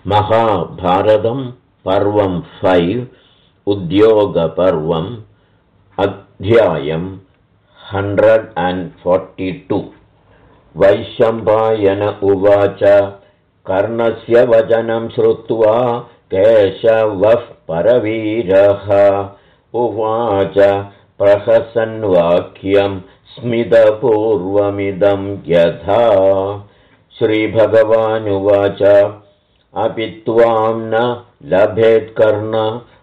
महाभारतं पर्वं 5 उद्योगपर्वम् अध्यायं 142 वैशम्पायन उवाच कर्णस्य वचनं श्रुत्वा केशवः परवीरः उवाच प्रहसन्वाक्यं स्मितपूर्वमिदं यथा श्रीभगवानुवाच अपि त्वां न लभेत्कर्ण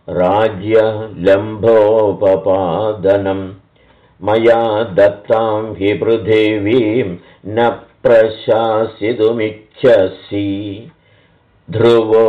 राज्यलम्भोपपादनं मया दत्तां हि पृथिवीं न प्रशासितुमिच्छसि ध्रुवो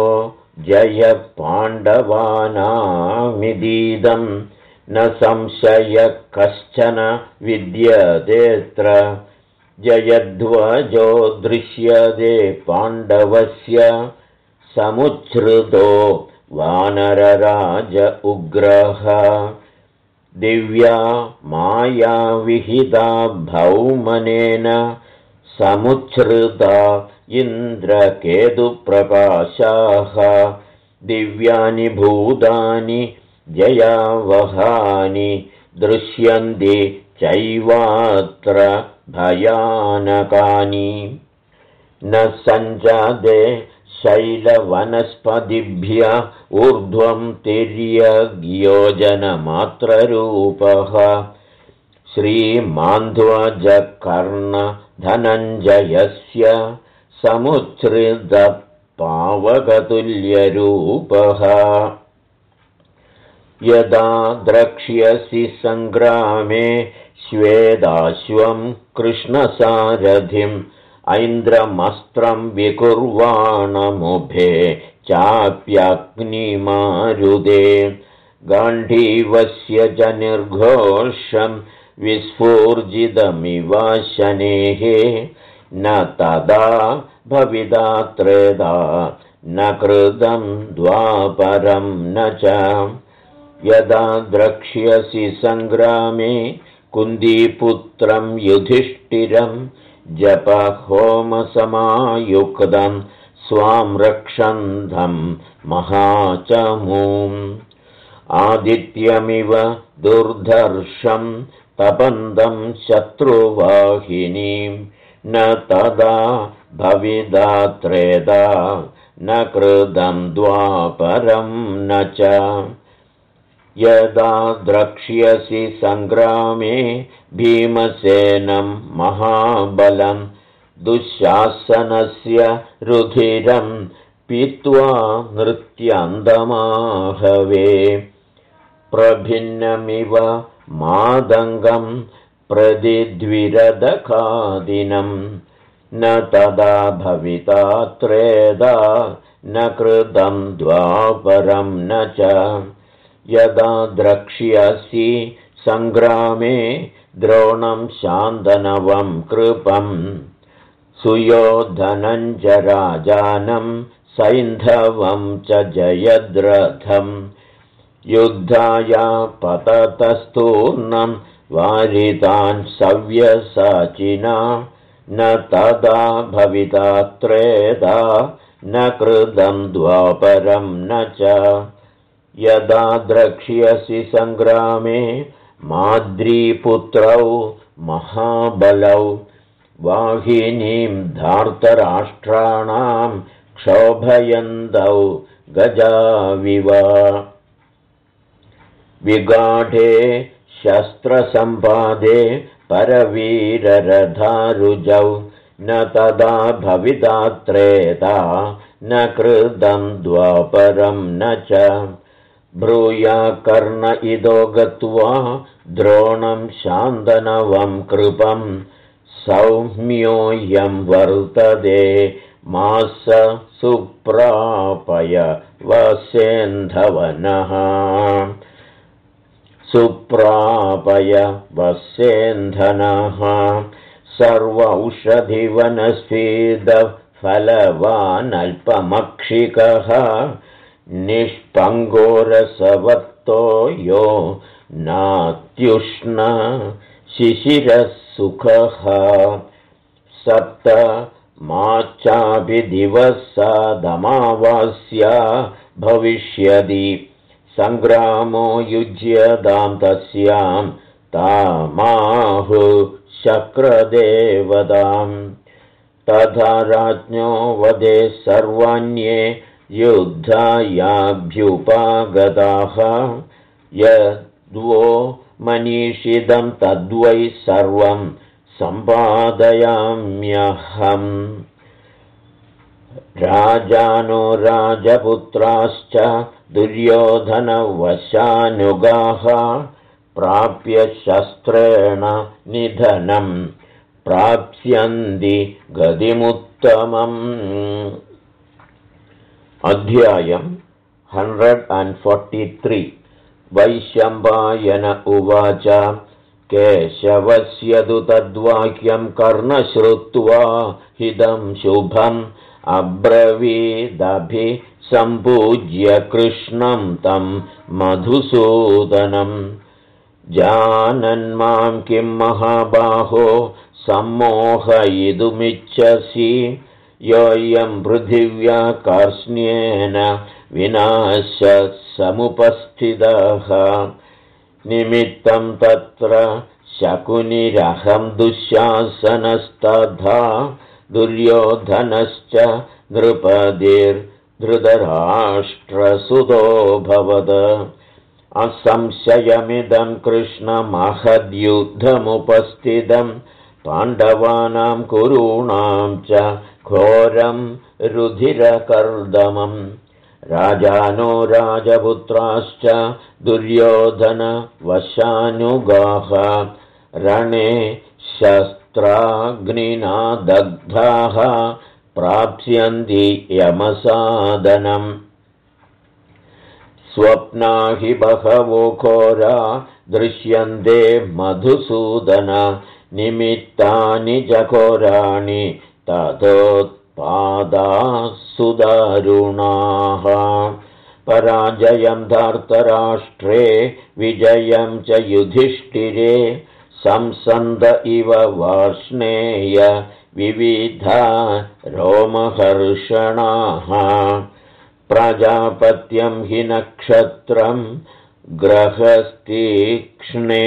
जयपाण्डवानामिदीदं न संशयः कश्चन विद्यतेऽत्र जयध्वजो दृश्यते पाण्डवस्य समुच्छ्रितो वानरराज उग्रः दिव्या मायाविहिता भौमनेन समुच्छ्रिता इन्द्रकेतुप्रकाशाः दिव्यानि भूतानि जयावहानि दृश्यन्ति चैवात्र भयानकानि न सञ्जाते शैलवनस्पतिभ्य ऊर्ध्वं तिर्यग्योजनमात्ररूपः श्रीमान्ध्वजकर्णधनञ्जयस्य समुच्छ्रितपावकतुल्यरूपः यदा द्रक्ष्यसि सङ्ग्रामे श्वेताश्वं कृष्णसारथिम् ऐन्द्रमस्त्रं विकुर्वाणमुभे चाप्यग्निमारुदे गाण्डीवस्य च निर्घोषं विस्फूर्जितमिव शनेः न तदा भविता त्रेधा न कृतं द्वापरं न च यदा द्रक्ष्यसि सङ्ग्रामे कुन्दीपुत्रं युधिष्ठिरं जपहोमसमायुक्तं स्वां रक्षन्तं महाचमूम् आदित्यमिव दुर्धर्षं तपन्तं शत्रुवाहिनीं न तदा भविता त्रेधा न कृतं द्वापरं न च यदा द्रक्ष्यसि सङ्ग्रामे भीमसेनं महाबलं दुःशासनस्य रुधिरं पीत्वा नृत्यन्दमाहवे प्रभिन्नमिव मादङ्गं प्रतिद्विरदकादिनं न तदा भविता त्रेधा न कृतं द्वापरं न च यदा द्रक्ष्यसि सङ्ग्रामे द्रोणं शान्तनवं कृपं सुयोधनं च राजानं सैन्धवं च जयद्रथं युद्धाय पततस्तूर्णं वारितान् सव्यसाचिना न तदा भविता त्रेधा न कृतं द्वापरं न च यदा द्रक्ष्यसि सङ्ग्रामे माद्रीपुत्रौ महाबलौ वाहिनीं धार्तराष्ट्राणां क्षोभयन्तौ गजाविव विगाढे शस्त्रसम्पादे परवीररथारुजौ न तदा भविता त्रेधा न कृतं द्वापरं न च ब्रूया कर्ण इदो गत्वा द्रोणं शान्तनवं कृपं सौम्योऽयं वर्तते मास सुप्रापय वसेन्धवनः सुप्रापय वसेन्धनः सर्वौषधिवनस्फीतफलवानल्पमक्षिकः निष्पङ्गोरसवत्तो यो नात्युष्ण शिशिरः सुखः सप्त माच्चापि दिवसादमावास्या भविष्यति सङ्ग्रामो युज्यतां तस्यां तामाहु शक्रदेवताम् तथा राज्ञो वदे सर्वाण्ये युद्धायाभ्युपागताः यद्वो मनीषितं तद्वै सर्वं सम्पादयाम्यहम् राजानो राजपुत्राश्च दुर्योधनवशानुगाः प्राप्य शस्त्रेण निधनं प्राप्स्यन्ति गतिमुत्तमम् अध्यायम् 143 वैशम्पायन उवाच केशवस्य तु तद्वाक्यं कर्णश्रुत्वा हितं शुभम् अब्रवीदभिसम्पूज्य कृष्णं तं मधुसूदनं जानन्मां किं महाबाहो सम्मोहयितुमिच्छसि योऽयं पृथिव्या कार्ष्ण्येन विनाशः समुपस्थितः निमित्तं तत्र शकुनिरहं दुःशासनस्तथा दुर्योधनश्च नृपतिर्धृतराष्ट्रसुतोऽभवत् असंशयमिदं कृष्णमहद्युद्धमुपस्थितं पाण्डवानां कुरूणां च घोरं रुधिरकर्दमम् राजानो राजपुत्राश्च दुर्योधनवशानुगाः रणे शस्त्राग्निना दग्धाः प्राप्स्यन्ति यमसादनम् स्वप्ना हि बहवो घोरा दृश्यन्ते मधुसूदन निमित्तानि च घोराणि ततोत्पादाः सुदारुणाः पराजयं धार्तराष्ट्रे विजयं च युधिष्ठिरे संसन्द इव वार्ष्णेय विविधा रोमहर्षणाः प्रजापत्यं हि नक्षत्रं ग्रहस्तीक्ष्णे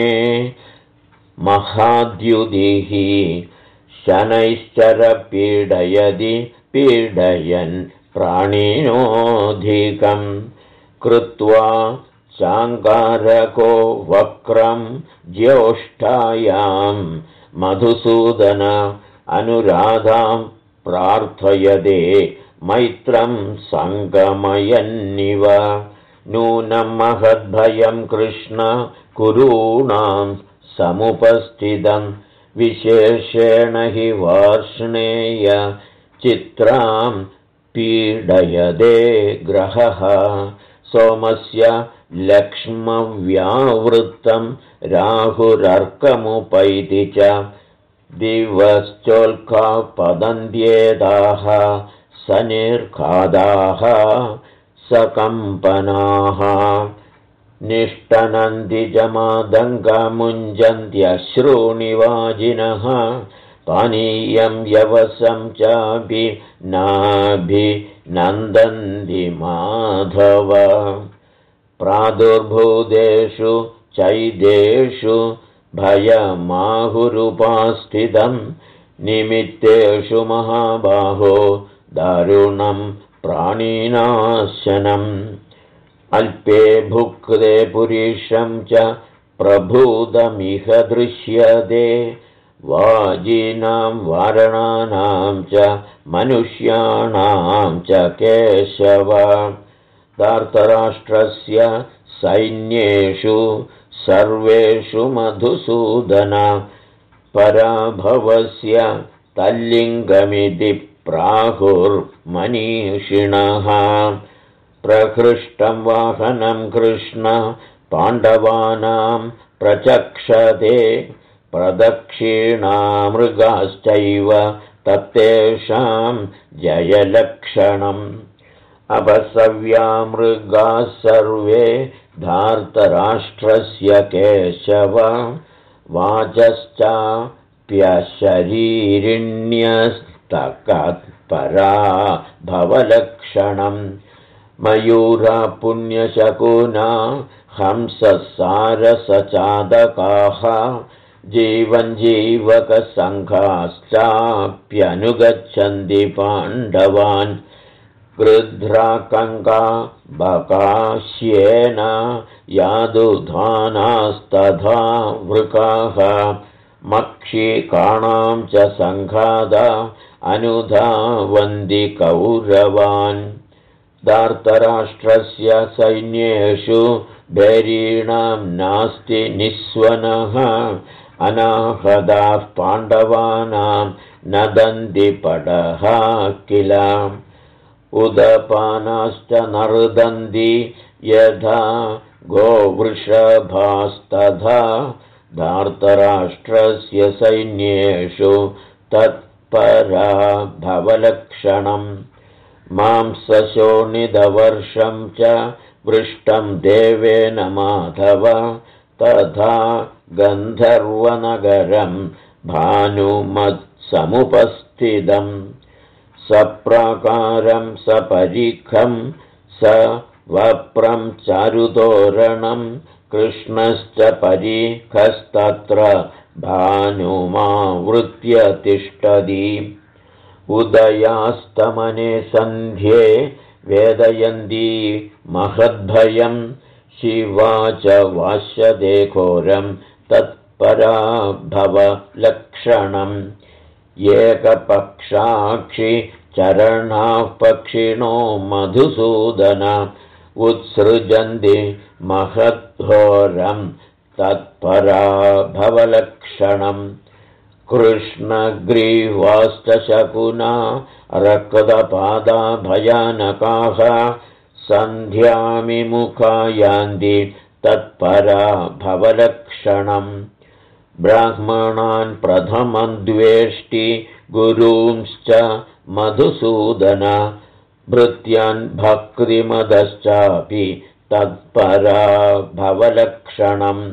महाद्युदिः शनैश्चर पीडयति पीडयन् प्राणिनोऽधिकं कृत्वा चाङ्गारको वक्रं ज्येष्ठायां मधुसूदन अनुराधां प्रार्थयते मैत्रं सङ्गमयन्निव नूनं महद्भयं कृष्ण कुरूणां समुपस्थितं विशेषेण हि वार्ष्णेय चित्रां पीडयते ग्रहः सोमस्य लक्ष्मव्यावृत्तं राहुरर्कमुपैति च दिवश्चोल्काः पतन्त्येताः सनिर्खादाः सकम्पनाः निष्टनन्ति च मादङ्गमुञ्जन्त्यश्रूणिवाजिनः पानीयं यवसं चापि नाभिनन्दन्ति माधव प्रादुर्भूतेषु चैदेषु भयमाहुरुपास्थितं निमित्तेषु महाबाहो दारुणं प्राणिनाशनम् अल्पे भुक्ते पुरुषं च प्रभूतमिह दृश्यते वाजिनां वारणानां च मनुष्याणां च केशव धार्तराष्ट्रस्य सैन्येषु सर्वेषु मधुसूदन पराभवस्य तल्लिङ्गमिति प्राहुर्मनीषिणः प्रहृष्टं वाहनं कृष्ण पाण्डवानां प्रचक्षते प्रदक्षिणामृगाश्चैव तत्तेषां जयलक्षणम् अपसव्यामृगाः सर्वे धार्तराष्ट्रस्य केशव वाचश्चाप्यशरीरिण्यस्ते तत्परा भवलक्षणम् मयूरा पुण्यशकुना हंससारसचादकाः जीवञ्जीवकसङ्घाश्चाप्यनुगच्छन्ति पाण्डवान् गृध्राकङ्का बकाश्येन यादुधानास्तथा वृकाः मक्षिकाणां च सङ्घादा अनुधावन्ति कौरवान् धार्तराष्ट्रस्य सैन्येषु भैरीणां नास्ति निःस्वनः अनाहदाः पाण्डवानां नदन्ति पडः किल उदपानाश्च नर्दन्ति यथा गोवृषभास्तथा धार्तराष्ट्रस्य सैन्येषु तत्परा भवलक्षणम् मांसशोणितवर्षं च वृष्टं देवेन माधव तथा गन्धर्वनगरं भानुमत्समुपस्थितम् सप्राकारं सपरिखं स वप्रं चारुतोरणं कृष्णश्च परिखस्तत्र भानुमावृत्य तिष्ठति उदयास्तमने सन्ध्ये वेदयन्ती महद्भयं शिवा च वास्यते घोरं तत्परा भवलक्षणम् एकपक्षाक्षि चरणाः पक्षिणो मधुसूदन उत्सृजन्ति महद्घोरं तत्परा भवलक्षणम् कृष्णग्रीवाश्च शकुना रक्तपादा भयानकाः सन्ध्यामिमुखा यान्ति तत्परा भवलक्षणम् ब्राह्मणान् प्रथमं द्वेष्टि गुरूंश्च मधुसूदन भृत्यान् भक्तिमदश्चापि तत्परा भवलक्षणम्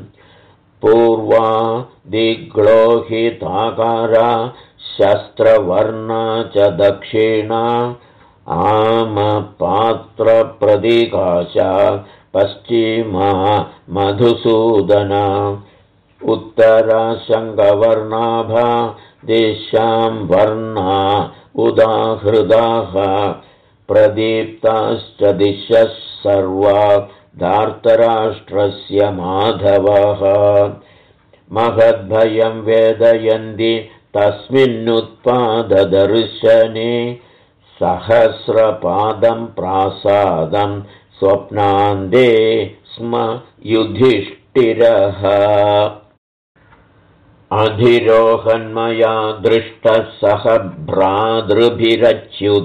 पूर्वादिग्लोहिताकारा शस्त्रवर्णा च दक्षिणा आमपात्रप्रतिकाशा पश्चिमा मधुसूदना उत्तरा शङ्खवर्णाभा दिशां वर्णा उदाहृदाः प्रदीप्ताश्च दिशः सर्वा धार्तराष्ट्रस्य माधवः महद्भयं वेदयन्ति तस्मिन्नुत्पाददर्शने सहस्रपादं प्रासादं स्वप्नान्ते स्म युधिष्ठिरः अधिरोहन्मया दृष्टः सह भ्रातृभिरच्युत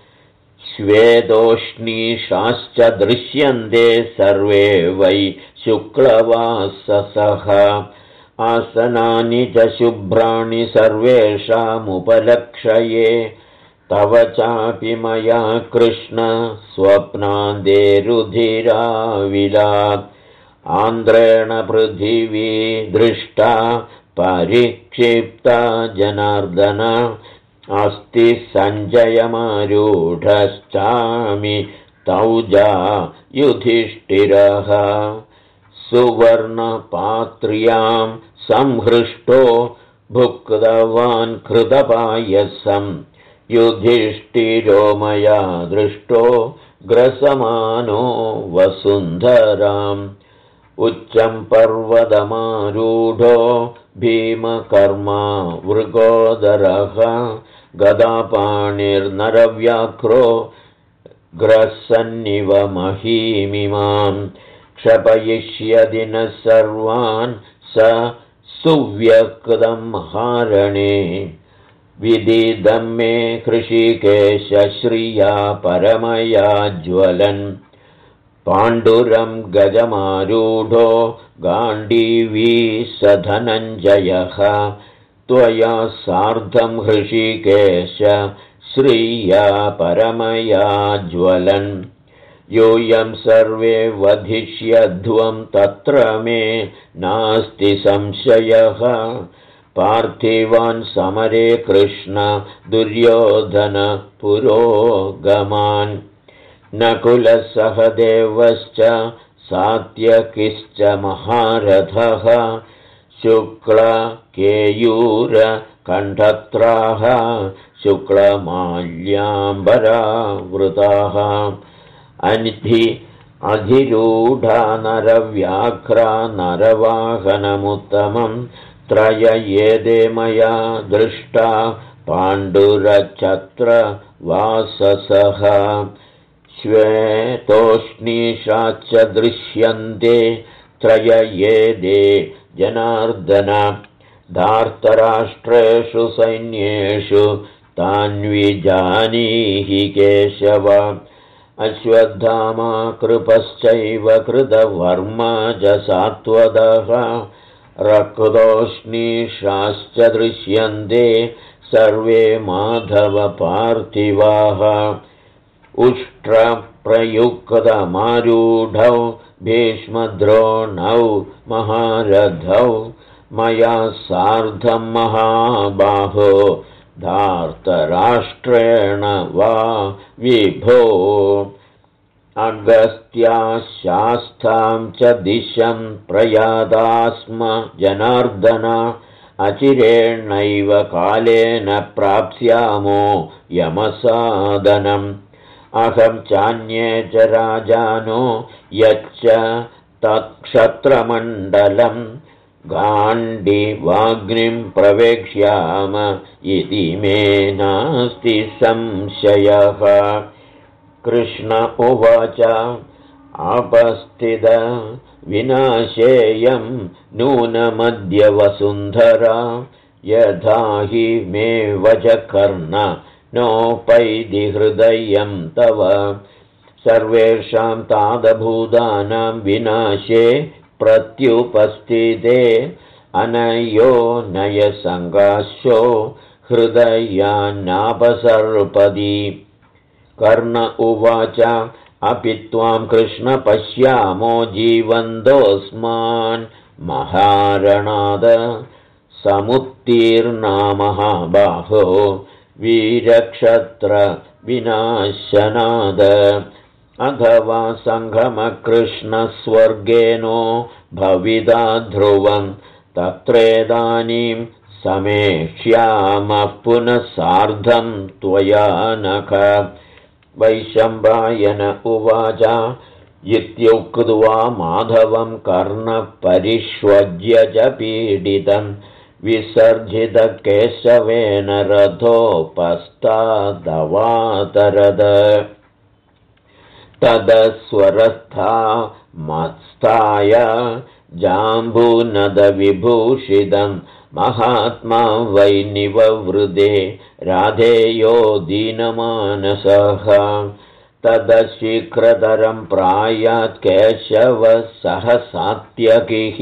श्वेतोष्णीषाश्च दृश्यन्ते सर्वे वै शुक्लवाससः आसनानि च शुभ्राणि सर्वेषामुपलक्षये तव चापि मया कृष्ण स्वप्नान्ते रुधिराविलात् आन्द्रेण पृथिवी दृष्टा परिक्षिप्ता जनार्दन अस्ति सञ्जयमारूढश्चामि तौजा युधिष्ठिरः सुवर्णपात्र्यां संहृष्टो भुक्तवान् कृतपायसं युधिष्ठिरो मया दृष्टो ग्रसमानो वसुन्धराम् उच्चं पर्वतमारूढो भीमकर्मा वृकोदरः गदापाणिर्नरव्याघ्रो ग्रसन्निव महीमिमां क्षपयिष्यति नः सर्वान् स सुव्यक्तं महारणे विदिदं मे हृषीकेश श्रिया परमया ज्वलन् पाण्डुरं गजमारूढो गाण्डीवी स धनञ्जयः त्वया सार्धं हृषीकेश श्रिया परमया ज्वलन् यूयं सर्वे वधिष्यध्वं तत्र मे नास्ति संशयः पार्थिवान् समरे कृष्ण दुर्योधन पुरोगमान् नकुलः सहदेवश्च सात्यकिश्च महारथः शुक्लकेयूरकण्ठत्राः शुक्लमाल्याम्बरावृताः अधिरूढा नरव्याघ्रा नरवाहनमुत्तमं त्रययेदे मया दृष्टा पाण्डुरच्छत्रवाससः श्वेतोष्णीषाश्च दृश्यन्ते त्रययेदे जनार्दन धार्तराष्ट्रेषु सैन्येषु तान्विजानीहि केशव अश्वत्थामा कृपश्चैव कृतवर्मा च सात्वतः रक्तोष्णीषाश्च दृश्यन्ते सर्वे माधवपार्थिवाः उष्ट्रप्रयुक्तमारूढौ भीष्मद्रोणौ महारथौ मया सार्धं महाबाहो धार्तराष्ट्रेण वा विभो अगस्त्याशास्तां च दिशं प्रयाता स्म जनार्दन अचिरेणैव कालेन प्राप्स्यामो यमसादनम् अहं चान्ये च राजानो यच्च तत्क्षत्रमण्डलं गाण्डीवाग्निं प्रवेक्ष्याम इति मे नास्ति संशयः कृष्ण उवाच आपस्थित विनाशेयं नूनमद्य वसुन्धरा यथा हि मे वच कर्ण नोपैति हृदयं तव सर्वेषां तादभूतानां विनाशे प्रत्युपस्थिते अनयो नयसङ्गाशो हृदयान्नापसर्पति कर्ण उवाच अपि त्वां कृष्ण पश्यामो जीवन्तोऽस्मान् महारणाद समुत्तीर्णा महाबाहो वीरक्षत्र विनाशनाद अथवा सङ्गमकृष्णस्वर्गेनो भविता ध्रुवं तत्रेदानीं समेक्ष्यामः पुनः सार्धं त्वया नख वैशम्पायन उवाच इत्युक्त्वा माधवं कर्णपरिष्वज्य च पीडितं विसर्जितकेशवेन रथोपस्तादवातरद तदस्वरस्था मत्स्थाय जाम्बूनदविभूषितं महात्मा वै निववृदे राधेयो दीनमानसः तदशीघ्रतरं प्रायात् केशवः सह सात्यकिः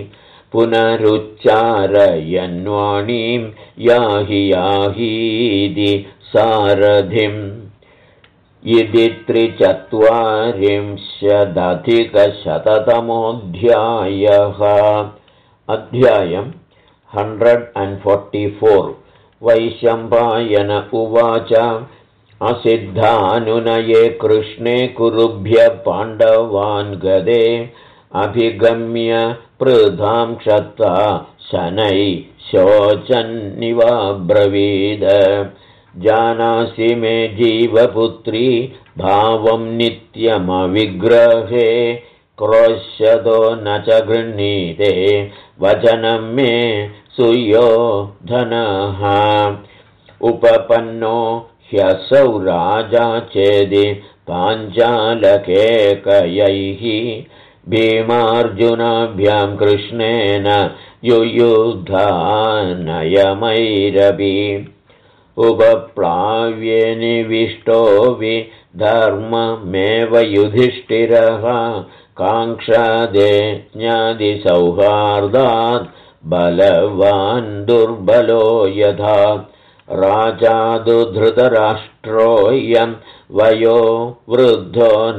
पुनरुच्चारयन्वाणीं याहि याहीति सारथिम् इति 340 अध्यायम् 144 वैशम्पायन उवाच असिद्धानुनये कृष्णे कुरुभ्य पाण्डवान् गदे अभिगम्य पृथां क्षत्ता शनै शोचन्निवाब्रवीद जानासि मे जीवपुत्री भावं नित्यमविग्रहे क्रोश्यतो न च गृह्णीते वचनं मे सुयोधनः उपपन्नो ह्यसौ राजा चेदि पाञ्चालकेकयैः भीमार्जुनाभ्यां कृष्णेन युयुधानयमैरपि उपप्लाव्ये निविष्टो विधर्ममेव युधिष्ठिरः काङ्क्षादे ज्ञातिसौहार्दात् बलवान् दुर्बलो यथा राजादु धृतराष्ट्रोऽयं वयो वृद्धो न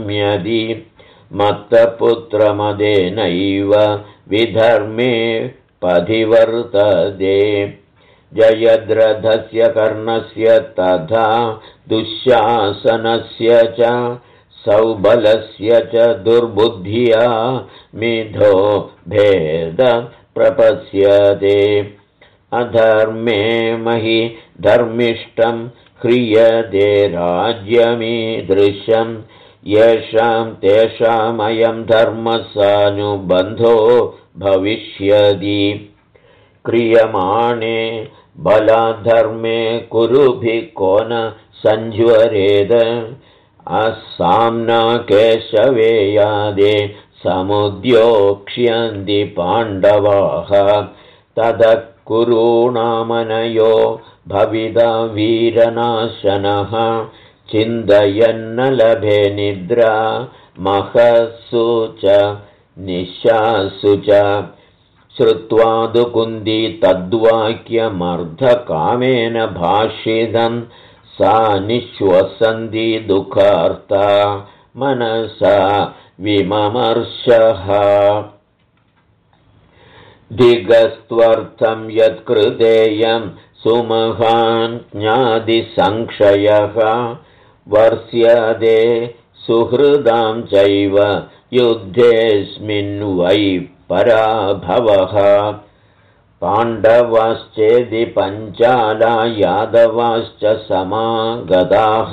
शाम्यति मत्तपुत्रमदेनैव विधर्मे पथिवर्तते जयद्रथस्य कर्णस्य तथा दुःशासनस्य च सौबलस्य च दुर्बुद्ध्या मिथो भेद प्रपश्यते अधर्मे महि धर्मिष्ठं ह्रियते राज्यमीदृशं येषां तेषामयं धर्मसानुबन्धो भविष्यति क्रियमाणे बलाधर्मे कुरुभिः को न सञ्ज्वरेद असाम्ना केशवे यादे समुद्योक्ष्यन्ति पाण्डवाः ततः कुरूणामनयो भविता वीरनाशनः चिन्तयन्न लभे निद्रा महसु च निशासु च श्रुत्वा दुकुन्दी तद्वाक्यमर्धकामेन भाषितं सा निःश्वसन्ति दुःखार्ता मनसा विममर्षः दिगस्त्वर्थं यत्कृतेयं सुमहान् ज्ञातिसंक्षयः वर्ष्यते सुहृदां चैव युद्धेऽस्मिन् वै पराभवः पाण्डवाश्चेदि पञ्चाला यादवाश्च समागताः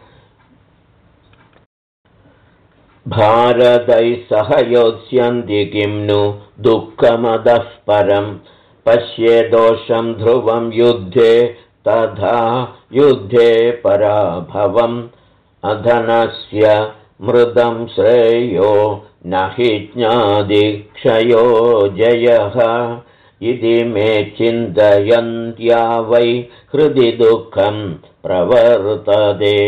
भारतैः सह योत्स्यन्ति किं नु दुःखमदः परं पश्ये दोषं ध्रुवं युद्धे तथा युद्धे पराभवम् अधनस्य मृदं श्रेयो न हि ज्ञातिक्षयो जयः इति मे चिन्तयन्त्या वै हृदि दुःखं प्रवर्तते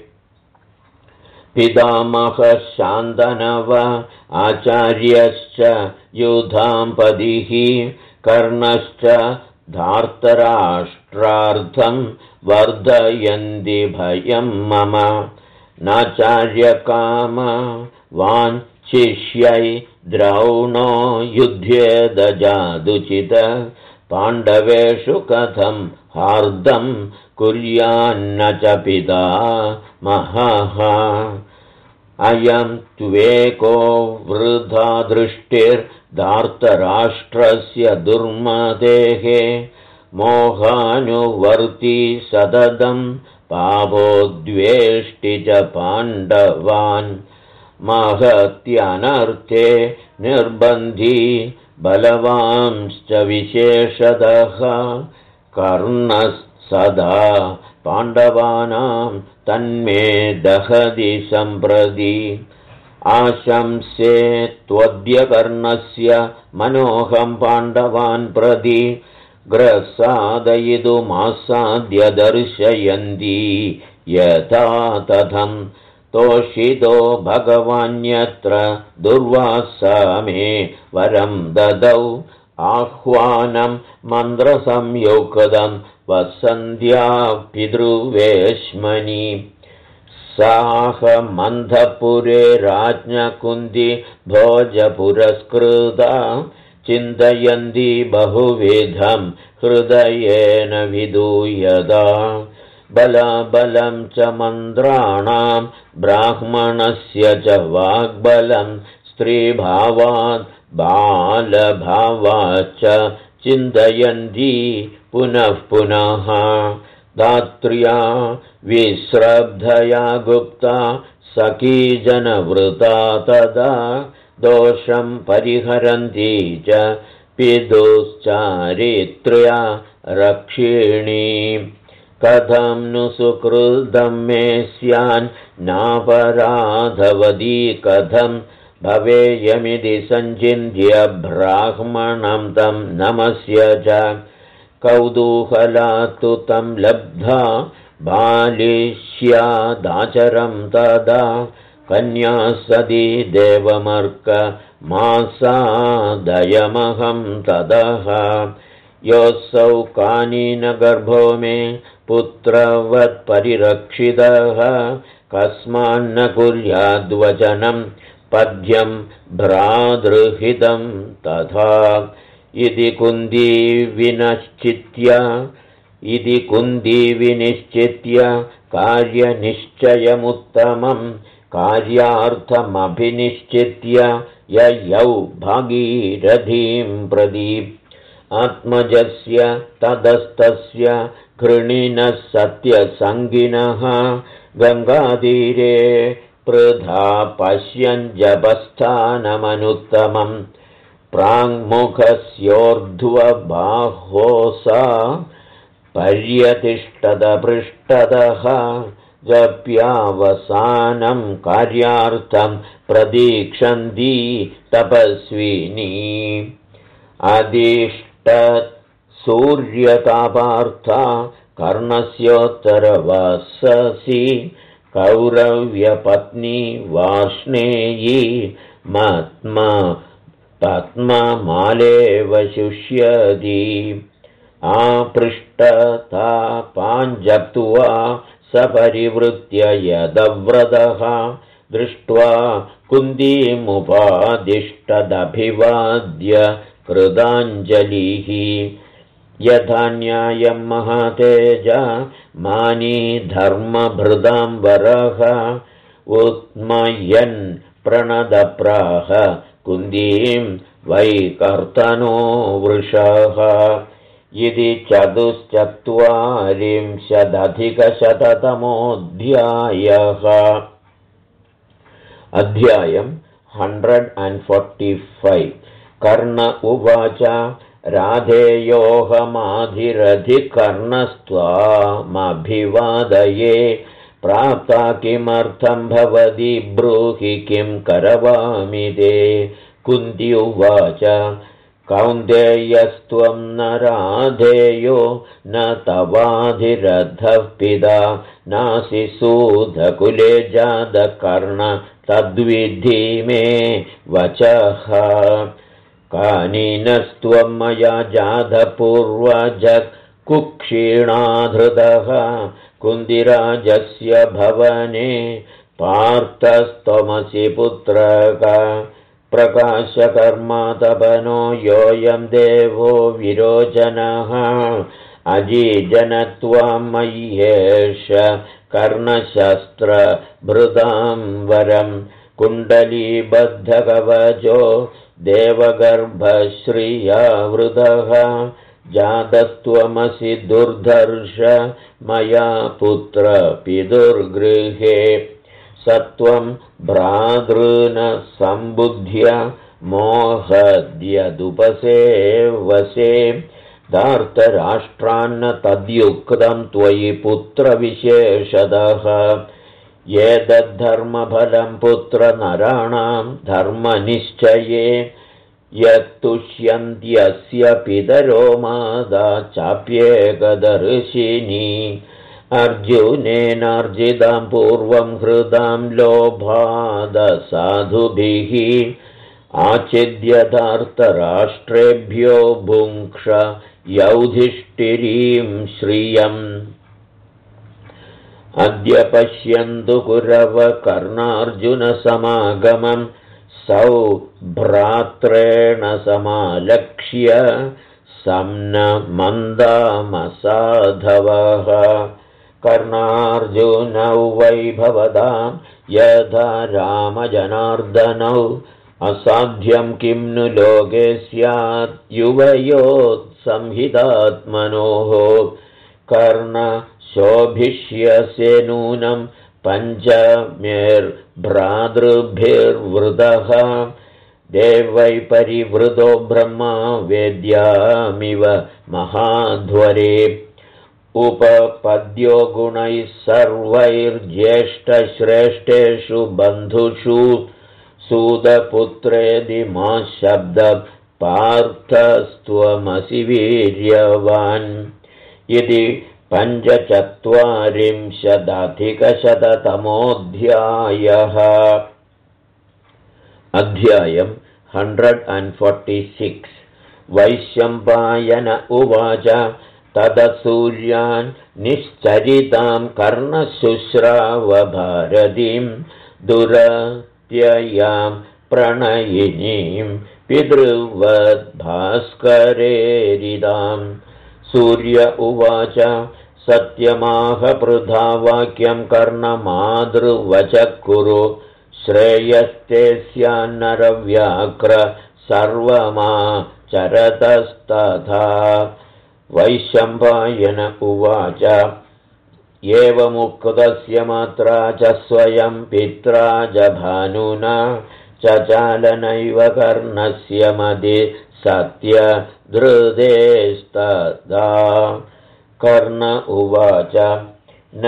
पितामहः शान्तनव आचार्यश्च युधाम्पतिः कर्णश्च धार्तराष्ट्रार्थं वर्धयन्ति भयं मम नाचार्यकाम वाञ्छिष्यै द्रौणो युध्येदजादुचित पाण्डवेषु कथं हार्दं कुर्यान्न च पिता महः अयं त्वेको वृथा दृष्टिर्धार्तराष्ट्रस्य दुर्मतेः मोहानुवर्ती सततं पापोद्वेष्टि च पाण्डवान् महत्यनर्थे निर्बन्धी बलवांश्च विशेषतः कर्णः सदा पाण्डवानां तन्मे दहति सम्प्रति आशंसे त्वद्य कर्णस्य मनोहं पाण्डवान् प्रति ग्रसादयितुमासाद्य दर्शयन्ती यथा तथं तोषितो भगवान्यत्र दुर्वासा मे वरं ददौ आह्वानं मन्त्रसंयुक्तं वसन्त्या पितृवेश्मनि साहमन्धपुरे राज्ञकुन्ती भोजपुरस्कृता चिन्तयन्ती बहुविधं हृदयेन विदूयदा बलाबलं च मन्त्राणां ब्राह्मणस्य च वाग्बलं स्त्रीभावात् बालभावाच्च चिन्तयन्ती पुनः पुनः धात्र्या विश्रब्धया गुप्ता सखीजनवृता तदा दोषं परिहरन्ती च पितुश्चारित्र्या रक्षिणी कथं नु सुकृतं मे स्यान् नापराधवती कथं भवेयमिति सञ्चिन्त्य ब्राह्मणं तं नमस्य च कौतूहलात् तं लब्धा बालिष्यादाचरं तदा कन्या सदी देवमर्क मासादयमहं ततः योऽसौ कानीनगर्भो मे पुत्रवत्परिरक्षितः कस्मान्न कुर्याद्वचनं पद्यं भ्रातृहितं तथा इति कुन्ती विनिश्चित्य कार्यनिश्चयमुत्तमं कार्यार्थमभिनिश्चित्य ययौ भागीरथीं प्रति आत्मजस्य ततस्तस्य घृणिनः सत्यसङ्गिनः गङ्गातीरे पृथा पश्यन् जपस्थानमनुत्तमम् प्राङ्मुखस्योर्ध्वबाहोसा पर्यतिष्ठदपृष्ठतः जप्यावसानं कार्यार्थं प्रतीक्षन्ती तपस्विनी सूर्यतापार्था कर्णस्योत्तरवाससि कौरव्यपत्नी वार्ष्णेयी पद्ममालेव शुष्यति आपृष्टतापाञ्जप्त्वा सपरिवृत्य यदव्रतः दृष्ट्वा कुन्तीमुपादिष्टदभिवाद्य कृताञ्जलिः यथा न्यायं महातेजा मानी धर्मभृताम्बरः उत्मयन् प्रणदप्राह कुन्तीं वैकर्तनो वृषः इति 44,000-अधिकशततमोऽध्यायः। अध्यायं 145। कर्ण उवाच राधेयोऽहमाधिरधिकर्णस्त्वामभिवादये प्राप्ता किमर्थं भवति ब्रूहि किं करवामि ते। कुन्ती उवाच कौन्तेयस्त्वं न राधेयो न तवाधिरथः पिता नासि सूतकुले जातकर्ण तद्विद्धि मे वचः कानिनस्त्वं मया जातपूर्वजः कुक्षीणाधृतः कुन्तिराजस्य भवने पार्थस्त्वमसि पुत्रक प्रकाशकर्मा तपनो योऽयं देवो विरोचनः अजीजनत्वां मय्येष कर्णशस्त्रभृतां वरं कुण्डलीबद्धकवचो देवगर्भश्रियावृतः जातस्त्वमसि दुर्धर्ष मया पुत्र पितुर्गृहे सत्वं भ्रातॄन् सम्बुध्य मोहद्यदुपसेवसे धार्तराष्ट्रान्न तद्युक्तं त्वयि पुत्रविशेषतः एतद्धर्मफलं पुत्रनराणां धर्मनिश्चये यत्तुष्यन्त्यस्य पितरो माता चाप्येकदर्शिनी अर्जुनेनार्जितां पूर्वं हृदां लोभादसाधुभिः आचिद्यदार्तराष्ट्रेभ्यो भुङ्क्ष यौधिष्ठिरीं श्रियम् अद्य पश्यन्तु कुरवकर्णार्जुनसमागमं सौभ्रात्रेण समालक्ष्य सम्नमन्दामसाधवः कर्णार्जुनौ वैभवदां यथा रामजनार्दनौ असाध्यं किं नु लोके स्यात् युवयोत्संहितात्मनोः कर्णशोभिष्यसे नूनं पञ्चमेर्भ्रातृभिर्वृतः देवै परिवृतो ब्रह्मा वेद्यामिव महाध्वरे उपपद्यो गुणैः सर्वैर्ज्येष्ठश्रेष्ठेषु बन्धुषु सूतपुत्रेदि मा शब्द पार्थस्त्वमसि वीर्यवान् इति 45,000-अधिकशततमोऽध्यायः। अध्यायं 146। वैशम्पायन उवाच तदसूर्यान् निश्चरितां कर्णशुश्रावभारतीं दुरत्ययां प्रणयिनीं पितृवद्भास्करेरिदां सूर्य उवाच सत्यमाहपृथा वाक्यं कर्णमातृवचः कुरु श्रेयस्ते स्यान्नरव्याघ्र सर्वमाचरतस्तथा वैशम्पायन उवाच एवमुक्तस्य मात्रा च स्वयं पित्रा जभानुना चचालनैव कर्णस्य मदि सत्यधृतेस्तदा कर्ण उवाच न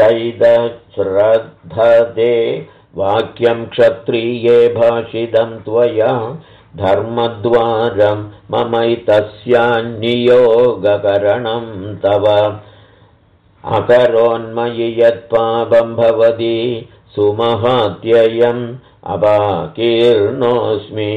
चैदश्रद्धते वाक्यं क्षत्रिये भाषितं त्वया धर्मद्वारं ममैतस्यान्नियोगकरणं तव अकरोन्मयि यत्पापं भवति सुमहात्ययम् अपाकीर्णोऽस्मि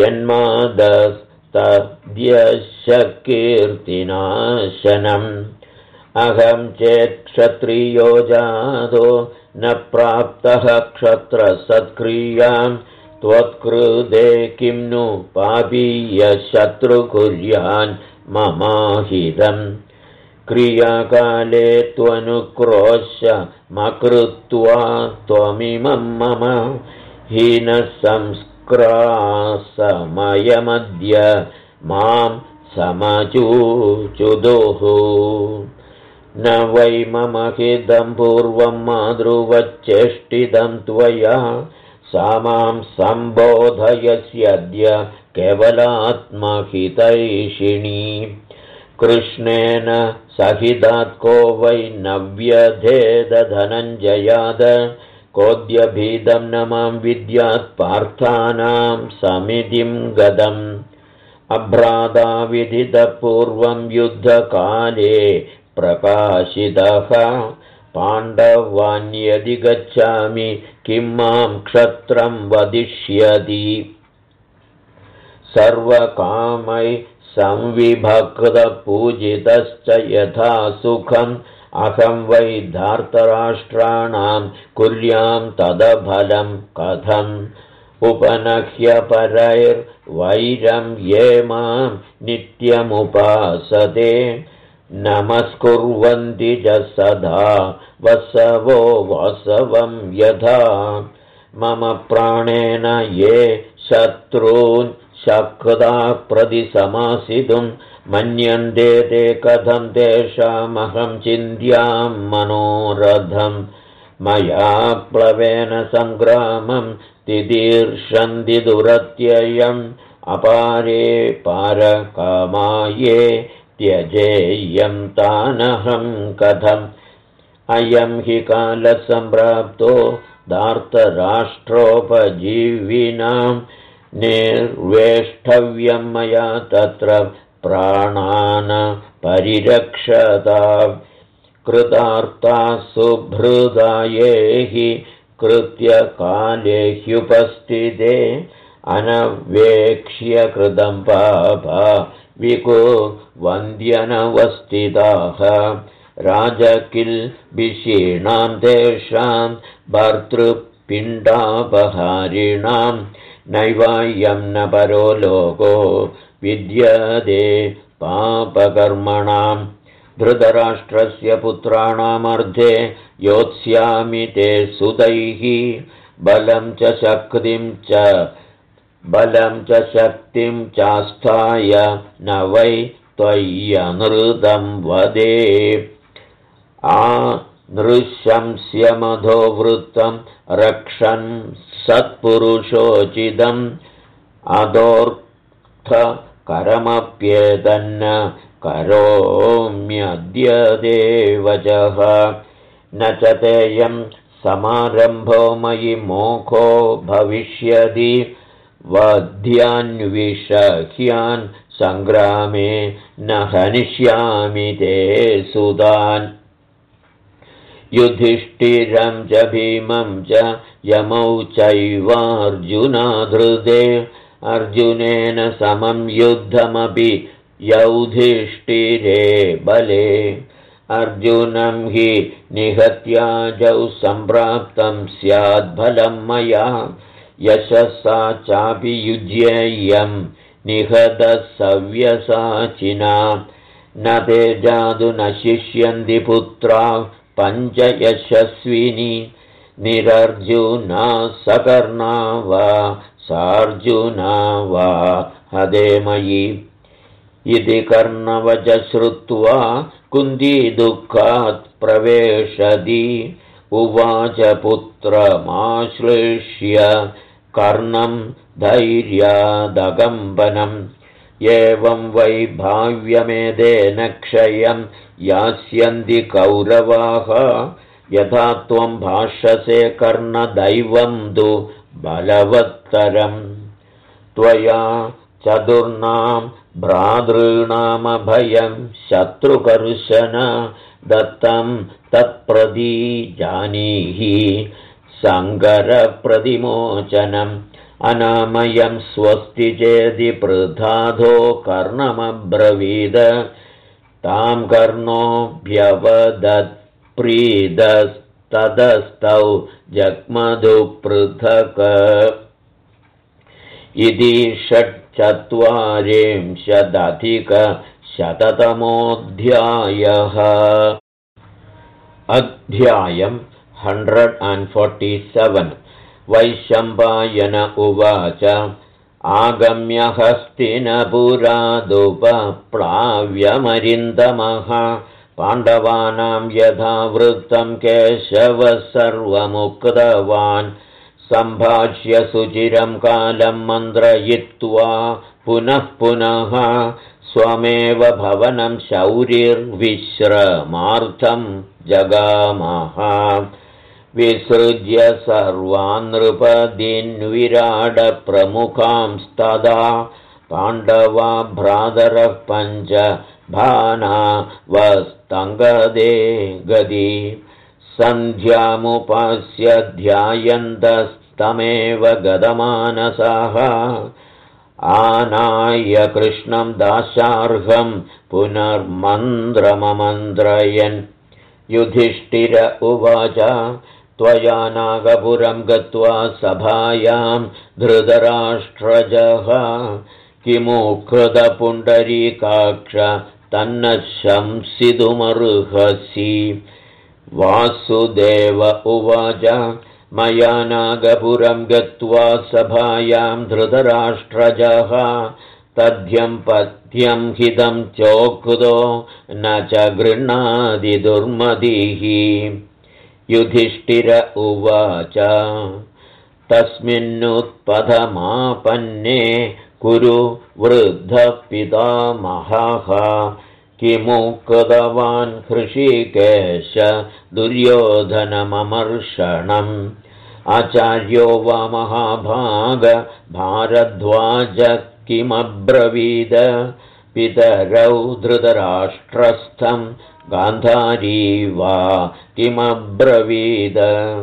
यन्मादस्तद्यशकीर्तिनाशनम् अहं चेत् क्षत्रियो जातो न प्राप्तः क्षत्रसत्क्रियां त्वत्कृते किं नु पापीयशत्रुकुर्यान् ममाहितम् क्रियाकाले त्वनुक्रोशमकृत्वा त्वमिमं मम हीनसंस्क्रासमयमद्य मां समचूचुदुः न वै मम हितं पूर्वं मातृवच्चेष्टितं त्वया सा मां सम्बोधयस्यद्य केवलात्महितैषिणी कृष्णेन सहितात् को वै नव्यधेदधनञ्जयाद कोऽद्यभीदं न मां विद्यात् पार्थानां समितिं गतम् अभ्राताविदितपूर्वं युद्धकाले प्रकाशितः पाण्डवान्यदि गच्छामि किं मां क्षत्रं वदिष्यति सर्वकामै संविभक्तपूजितश्च यथा सुखम् अहं वै धार्तराष्ट्राणां कुर्यां तदफलं कथम् उपनह्य परैर्वैरं ये मां नित्यमुपासते नमस्कुर्वन्ति च सदा वसवो वासवं यथा मम प्राणेन ये शत्रून् शक्ता प्रतिसमासितुं मन्यन्ते ते कथं तेषामहं चिन्त्यां मनोरथं मया प्लवेन सङ्ग्रामं तितीर्षन्ति दुरत्ययम् अपारे पारकामाये त्यजेयं तानहं कथम् अयं हि कालसम्प्राप्तो धार्तराष्ट्रोपजीविनां निर्वेष्टव्यं मया तत्र प्राणान् परिरक्षता कृतार्ता सुभृदाये हि कृत्यकाले ह्युपस्थिते अनवेक्ष्य कृतं पापा विकुर्वन्त्यनवस्थिताः राजकिल्बिषीणां तेषां भर्तृपिण्डापहारिणां नैवायं न परो लोको विद्यते पापकर्मणां धृतराष्ट्रस्य पुत्राणामर्धे योत्स्यामि ते सुतैः बलं च शक्तिं चास्थाय न वै त्वय्यनृतं वदे नृशंस्य मधोवृत्तं रक्षन् सत्पुरुषोचितम् अदोर्थकरमप्येतन्न करोम्यद्य देवजः न च तेयं समारम्भो मयि मोखो भविष्यति वध्यान्विषह्यान् सङ्ग्रामे न हनिष्यामि ते सुतान् युधिष्ठिरं च भीमं च यमौ चैवार्जुनाधृते अर्जुनेन समं युद्धमपि युधिष्ठिरे बले अर्जुनं हि निहत्याजौ सम्प्राप्तं स्याद्फलं मया यशसा चापि युज्येयं निहतसव्यसाचिना न ते जातु न शिष्यन्ति पुत्रा पञ्चयशस्विनी निरर्जुना सकर्णा वा सार्जुना वा हदेमयि इति कर्णवच श्रुत्वा कुन्ती दुःखात् प्रवेशति उवाच पुत्रमाश्लिष्य कर्णं धैर्यादकम्पनम् एवं वै भाव्यमेतेन क्षयं यास्यन्ति कौरवाः यथा त्वं भाषसे कर्णदैवं तु बलवत्तरम् त्वया चतुर्णां भ्रातॄणामभयं शत्रुकर्शन दत्तं तत्प्रति जानीहि सङ्करप्रतिमोचनम् अनामयं स्वस्ति चेदि पृथाधो कर्णमब्रवीद तां कर्णोऽभ्यवदत्प्रीदस्ततस्तौ जग्मधु पृथक् इति 440 अध्यायम् 147 वैशम्पायन उवाच आगम्य हस्तिनपुरादुपप्लाव्यमरिन्दमः पाण्डवानां यथा वृत्तं केशवः सर्वमुक्तवान् सम्भाष्य सुचिरं कालं मन्त्रयित्वा पुनः पुनः स्वमेव भवनं शौरिर्विश्रमार्थं जगामः विसृज्य सर्वान् नृपदीन्विराडप्रमुखांस्तदा पाण्डवा भ्रातरः पञ्च भानावस्तङ्गदे गदी सन्ध्यामुपास्य ध्यायन्तस्तमेव गदमानसः आनाय कृष्णं दाशार्हं पुनर्मन्त्रममन्त्रयन् युधिष्ठिर उवाच त्वया नागपुरं गत्वा सभायां धृतराष्ट्रजः किमुक्तपुण्डरीकाक्ष तन्न शंसितुमर्हसि वासुदेव उवाच मया नागपुरं गत्वा सभायां धृतराष्ट्रजः तद्यं पथ्यं हितं चोक्तो न च गृह्णाति दुर्मतिः युधिष्ठिर उवाच तस्मिन्नुत्पथमापन्ने कुरु वृद्धपितामहः किमुक्तवान् हृषीकेश दुर्योधनममर्षणम् आचार्यो वा महाभाग भारद्वाज किमब्रवीद पितरौ धृतराष्ट्रस्थं गान्धारी वा किमब्रवीद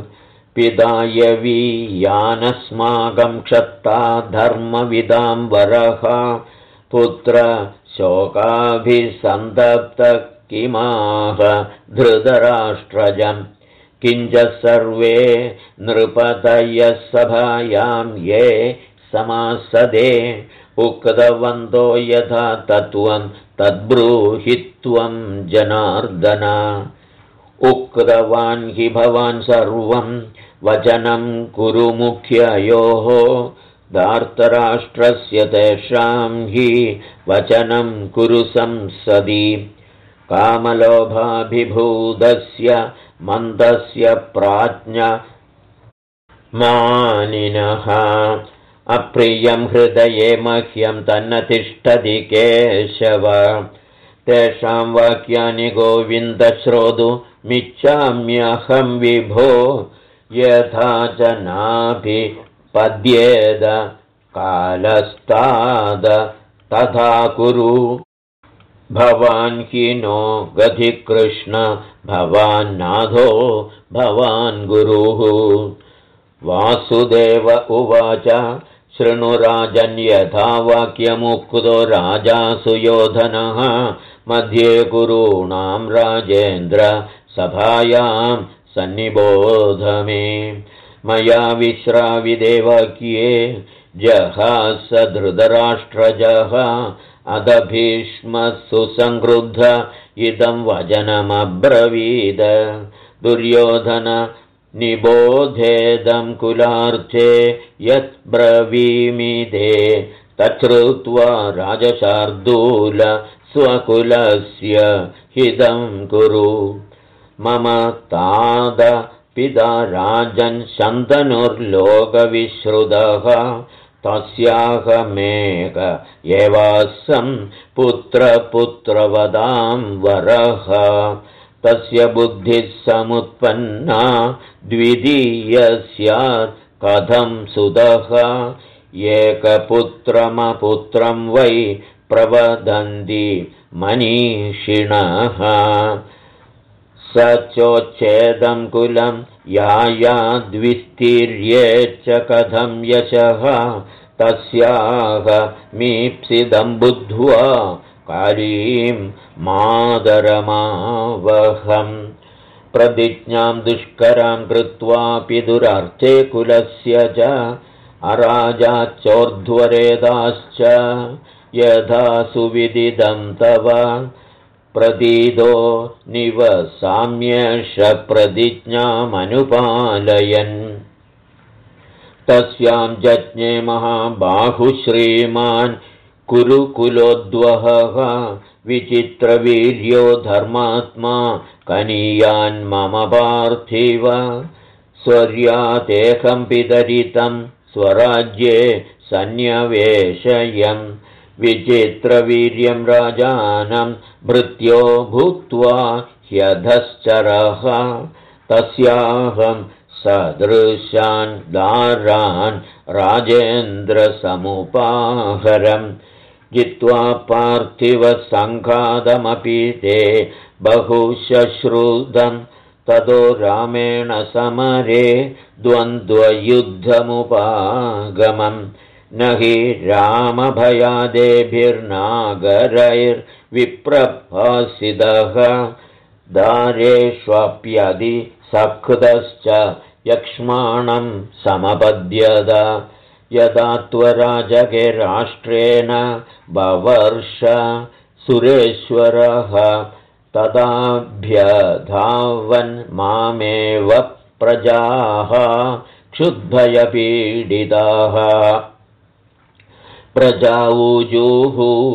पितायवीयानस्माकं क्षत्ता धर्मविदाम्बरः पुत्र शोकाभिसन्तप्तः किमाह धृतराष्ट्रजम् किञ्च सर्वे नृपतयः सभायां ये समासदे उक्तवन्तो यथा तत्त्वं तद्ब्रूहि त्वं जनार्दन उक्तवान् हि भवान् सर्वं वचनं कुरु मुख्ययोः धार्तराष्ट्रस्य तेषां हि वचनं कुरु संसदि कामलोभाभिभूतस्य मन्दस्य प्राज्ञमानिनः अप्रियं हृदये मह्यं तन्न तिष्ठति केशव तेषां वाक्यानि गोविन्द श्रोतुमिच्छाम्यहं विभो यथा च नाभिपद्येद कालस्ताद तथा कुरु भवान् हि नो गति कृष्ण भवान्नाथो भवान् गुरुः वासुदेव उवाच शृणुराजन् यथा वाक्यमुक्तो राजा सुयोधनः मध्ये गुरूणां राजेन्द्र सभायां सन्निबोध मे मया विश्राविदे वाक्ये जहास धृतराष्ट्रजः अध भीष्मः सुसंक्रुद्ध इदं वचनमब्रवीद दुर्योधन निबोधेदं कुलार्थे यत् ब्रवीमिदे तच्छ्रुत्वा राजशार्दूल स्वकुलस्य हितं कुरु मम ताद पिता राजन् शन्तनुर्लोकविश्रुतः तस्याहमेक एवासं पुत्रपुत्रवदां वरः तस्य बुद्धिः समुत्पन्ना द्वितीयस्यात् कथं सुतः एकपुत्रमपुत्रं वै प्रवदन्ति मनीषिणः स चोच्छेदं कुलं यायाद्विस्तीर्ये च कथं यशः तस्याः मीप्सितं बुद्ध्वा कालीं मादरमावहम् प्रतिज्ञां दुष्करां कृत्वापि दुरार्थे कुलस्य च अराजाच्चोर्ध्वरेदाश्च यथा सुविदितं तव प्रतीदो निवसाम्येष प्रतिज्ञामनुपालयन् तस्यां जज्ञे महाबाहुश्रीमान् कुरुकुलोद्वहः विचित्रवीर्यो धर्मात्मा कनीयान् मम पार्थिव स्वर्यातेकं पितरितं स्वराज्ये सन्न्यवेशयन् विचित्रवीर्यं राजानं भृत्यो भूत्वा ह्यधश्चरः तस्याहं सदृशान् दारान् राजेन्द्रसमुपाहरम् जित्वा पार्थिवसङ्घातमपि ते बहुशश्रुतं ततो रामेण समरे द्वन्द्वयुद्धमुपागमम् न हि रामभयादेभिर्नागरैर्विप्रभासितः दारेष्वप्यदि सकृतश्च यक्ष्माणं समपद्यत यदा त्वराजगे राष्ट्रेण बवर्ष सुरेश्वरः तदाभ्यधावन् मामेव प्रजाः क्षुद्भयपीडिताः प्रजाऊजुः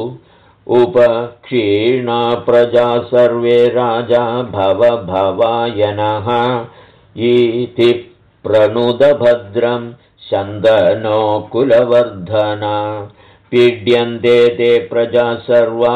उपक्षीणा प्रजा सर्वे राजा भवभवायनः इति प्रणुदभद्रं शन्दनो कुलवर्धना पीड्यन्ते ते प्रजा सर्वा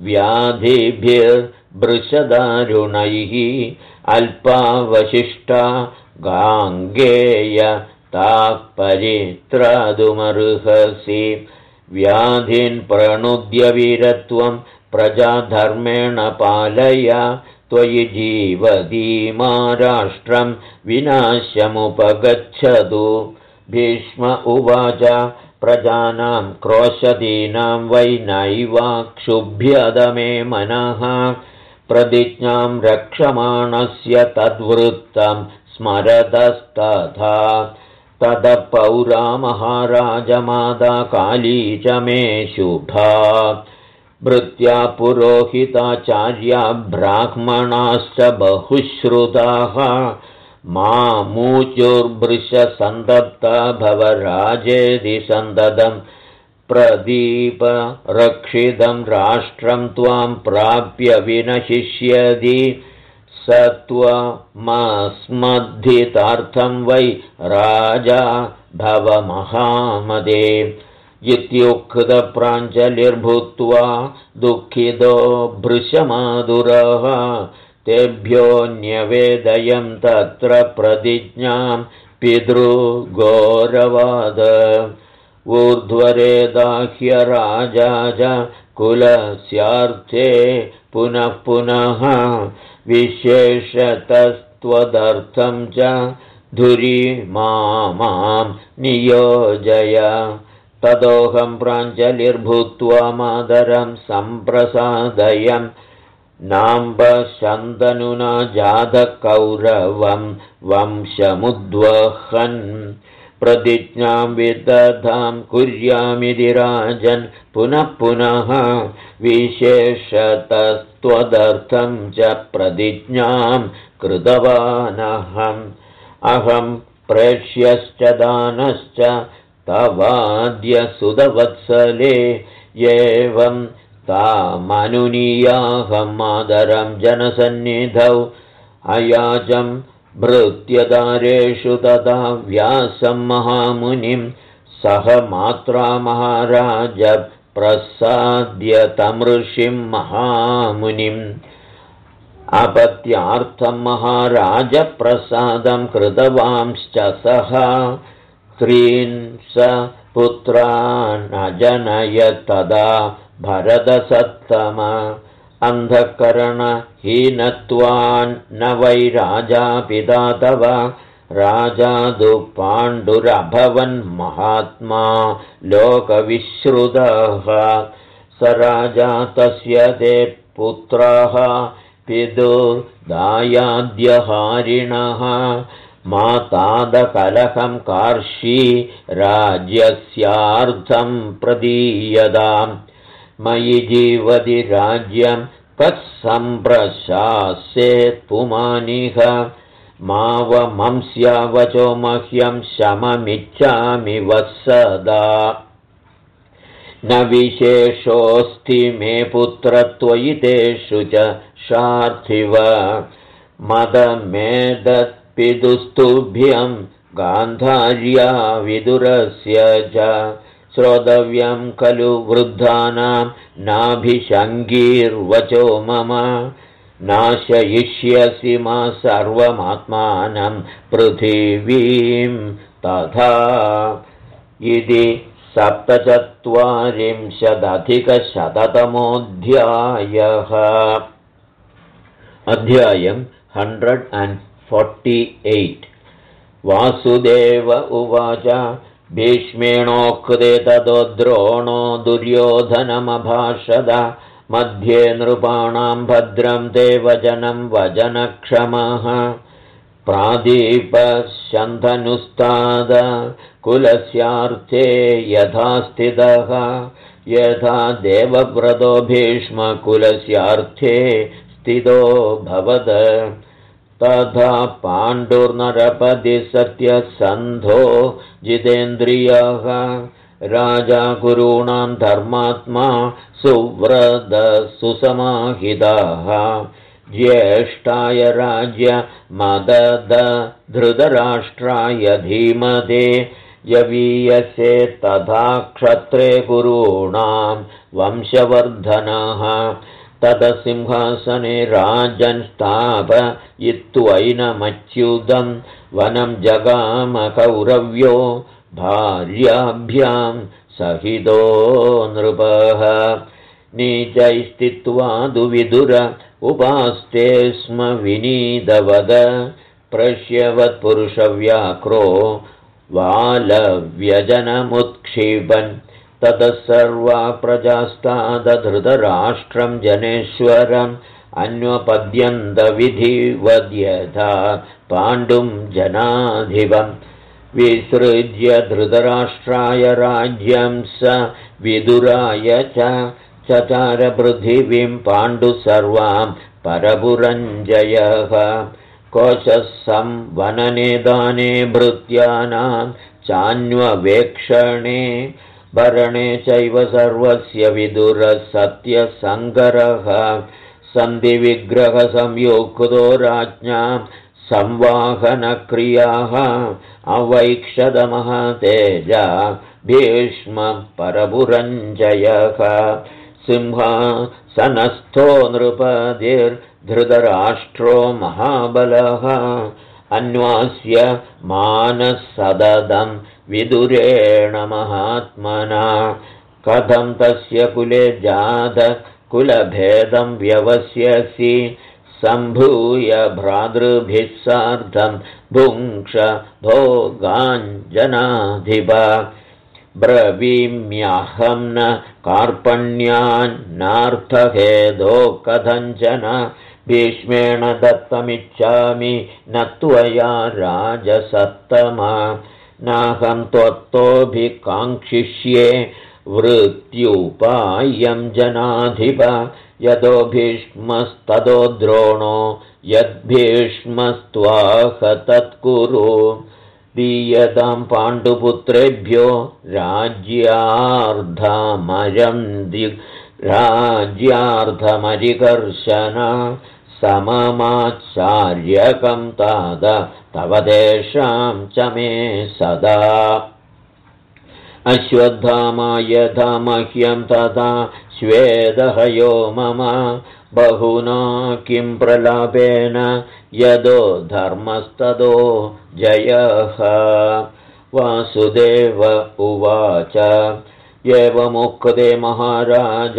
व्याधिभिर्भृशदारुणैः अल्पावशिष्टा गाङ्गेय ताः परित्रातुमर्हसि व्याधिन् प्रणुद्य वीरत्वं प्रजाधर्मेण पालय त्वयि जीवतीमा राष्ट्रं विनाशमुपगच्छतु भीष्म उवाच प्रजानां क्रोशदीनां वै नैवाक्षुभ्यद मे मनः प्रतिज्ञां रक्षमाणस्य तद्वृत्तं स्मरतस्तथा ततः पौरा महाराजमाता काली च मे शुभा भृत्या पुरोहिताचार्या ब्राह्मणाश्च बहुश्रुताः मामूचुर्भृशसन्तप्ता भवराजेति सन्ततं प्रदीपरक्षितं राष्ट्रं त्वां प्राप्य विनशिष्यति सत्वमस्मद्धितार्थं वै राजा भव महामदे इत्युक्तप्राञ्जलिर्भूत्वा दुःखितो भृशमाधुरः तेभ्यो न्यवेदयं तत्र प्रतिज्ञां पितृगौरवाद ऊर्ध्वरेदाह्य राजा च कुलस्यार्थे पुनः पुनः विशेषतस्त्वदर्थं च धुरीमां नियोजय तदोहं प्राञ्जलिर्भूत्वा मातरं सम्प्रसादयन् नाम्बशन्तनुना जातकौरवं वंशमुद्वहन् प्रतिज्ञां विदधां कुर्यामिति राजन् पुनः पुनः विशेषतस्त्वदर्थं च प्रतिज्ञां कृतवानहम् अहं प्रेष्यश्च दानश्च तवाद्य सुतवत्सले एवं तामनुनीयाहमादरं जनसन्निधौ अयाचं भृत्यदारेषु तदा व्यासं महामुनिं सह मात्रा महाराज प्रसाद्य तमृषिं महामुनिम् अपत्यार्थं महाराज प्रसादं कृतवांश्च सः स्त्रीन् स पुत्रान् अजनयत् तदा भरतसत्तम अन्धकरणहीनत्वान् न वै राजा पिता तव राजा तु पाण्डुरभवन् महात्मा लोकविश्रुतः स राजा तस्य ते पुत्राः पितुर्दायाद्यहारिणः मातादकलहं कार्षी राज्यस्यार्थं प्रदीयताम् मयि जीवति राज्यं तत्सम्प्रशासेत् पुमानिह मावमंस्यावचो मह्यं शममिच्छामि वत्सदा न विशेषोऽस्ति मे पुत्रत्वयि तेषु च शार्थिव मदमेदत्पितुस्तुभ्यं गान्धार्या विदुरस्य च श्रोतव्यं खलु वृद्धानां नाभिशङ्गीर्वचो मम नाशयिष्यसि मा सर्वमात्मानं पृथिवीं तथा इति 47अधिकशततमोऽध्यायः अध्यायं 148 वासुदेव उवाच भीष्मेणोक्ते ततो द्रोणो दुर्योधनमभाषद मध्ये नृपाणां भद्रं देवजनं वजनक्षमः प्रादीपशन्धनुस्ताद कुलस्यार्थे यथा स्थितः यथा देवव्रतो भीष्मकुलस्यार्थे स्थितो भवद तथा पाण्डुर्नरपदि सत्यसन्धो जितेन्द्रियः राजा गुरूणां धर्मात्मा सुव्रतसुसमाहितः ज्येष्ठाय राज्यमदद धृतराष्ट्राय धीमते यवीयसे तथा क्षत्रे गुरूणां वंशवर्धनः तदसिंहासने राजन् स्थापयित्वैनमच्युतं वनं जगाम कौरव्यो भार्याभ्यां सहितो नृपः नीचैस्थित्वा दुविदुर उपास्ते स्म विनीतवद प्रश्यवत्पुरुषव्याक्रो वालव्यजनमुत्क्षिपन् ततः सर्वा प्रजास्तादधृतराष्ट्रं जनेश्वरम् अन्वपद्यन्तविधिवद्यथा पाण्डुं जनाधिपं विसृज्य धृतराष्ट्राय राज्यं स विदुराय च चचार पृथिवीं पाण्डुः सर्वां परपुरञ्जयः कोशः संवनने दाने भृत्यानां चान्ववेक्षणे भरणे चैव सर्वस्य विदुरः सत्यसङ्गरः सन्धिविग्रहसंयुक्तो राज्ञां संवाहनक्रियाः अवैक्षतमहतेजा भीष्मः परपुरञ्जयः सिंहासनस्थो नृपतिर्धृतराष्ट्रो महाबलः अन्वास्य मानसददं विदुरेण महात्मना कथं तस्य कुले जातः कुलभेदं व्यवस्यसि सम्भूय भ्रातृभिः सार्धं भुङ्क्ष भोगाञ्जनाधिप ब्रवीम्यहं न कार्पण्यान्नार्थहेदो कथञ्चन भीष्मेण दत्तमिच्छामि न त्वया राजसत्तमा नाहं त्वत्तोऽभिकाङ्क्षिष्ये वृत्युपायं जनाधिप यदो भीष्मस्तदो द्रोणो यद्भीष्मस्त्वाह तत्कुरु दीयतां पाण्डुपुत्रेभ्यो राज्यार्धमरिकर्षण सममाचार्यकं ताद तव तेषां च मे सदा अश्वत्थामा यथा मह्यं तथा श्वेदहयो मम बहुना किं प्रलापेन यदो धर्मस्तदो जयः वासुदेव उवाच एवमुक्ते महाराज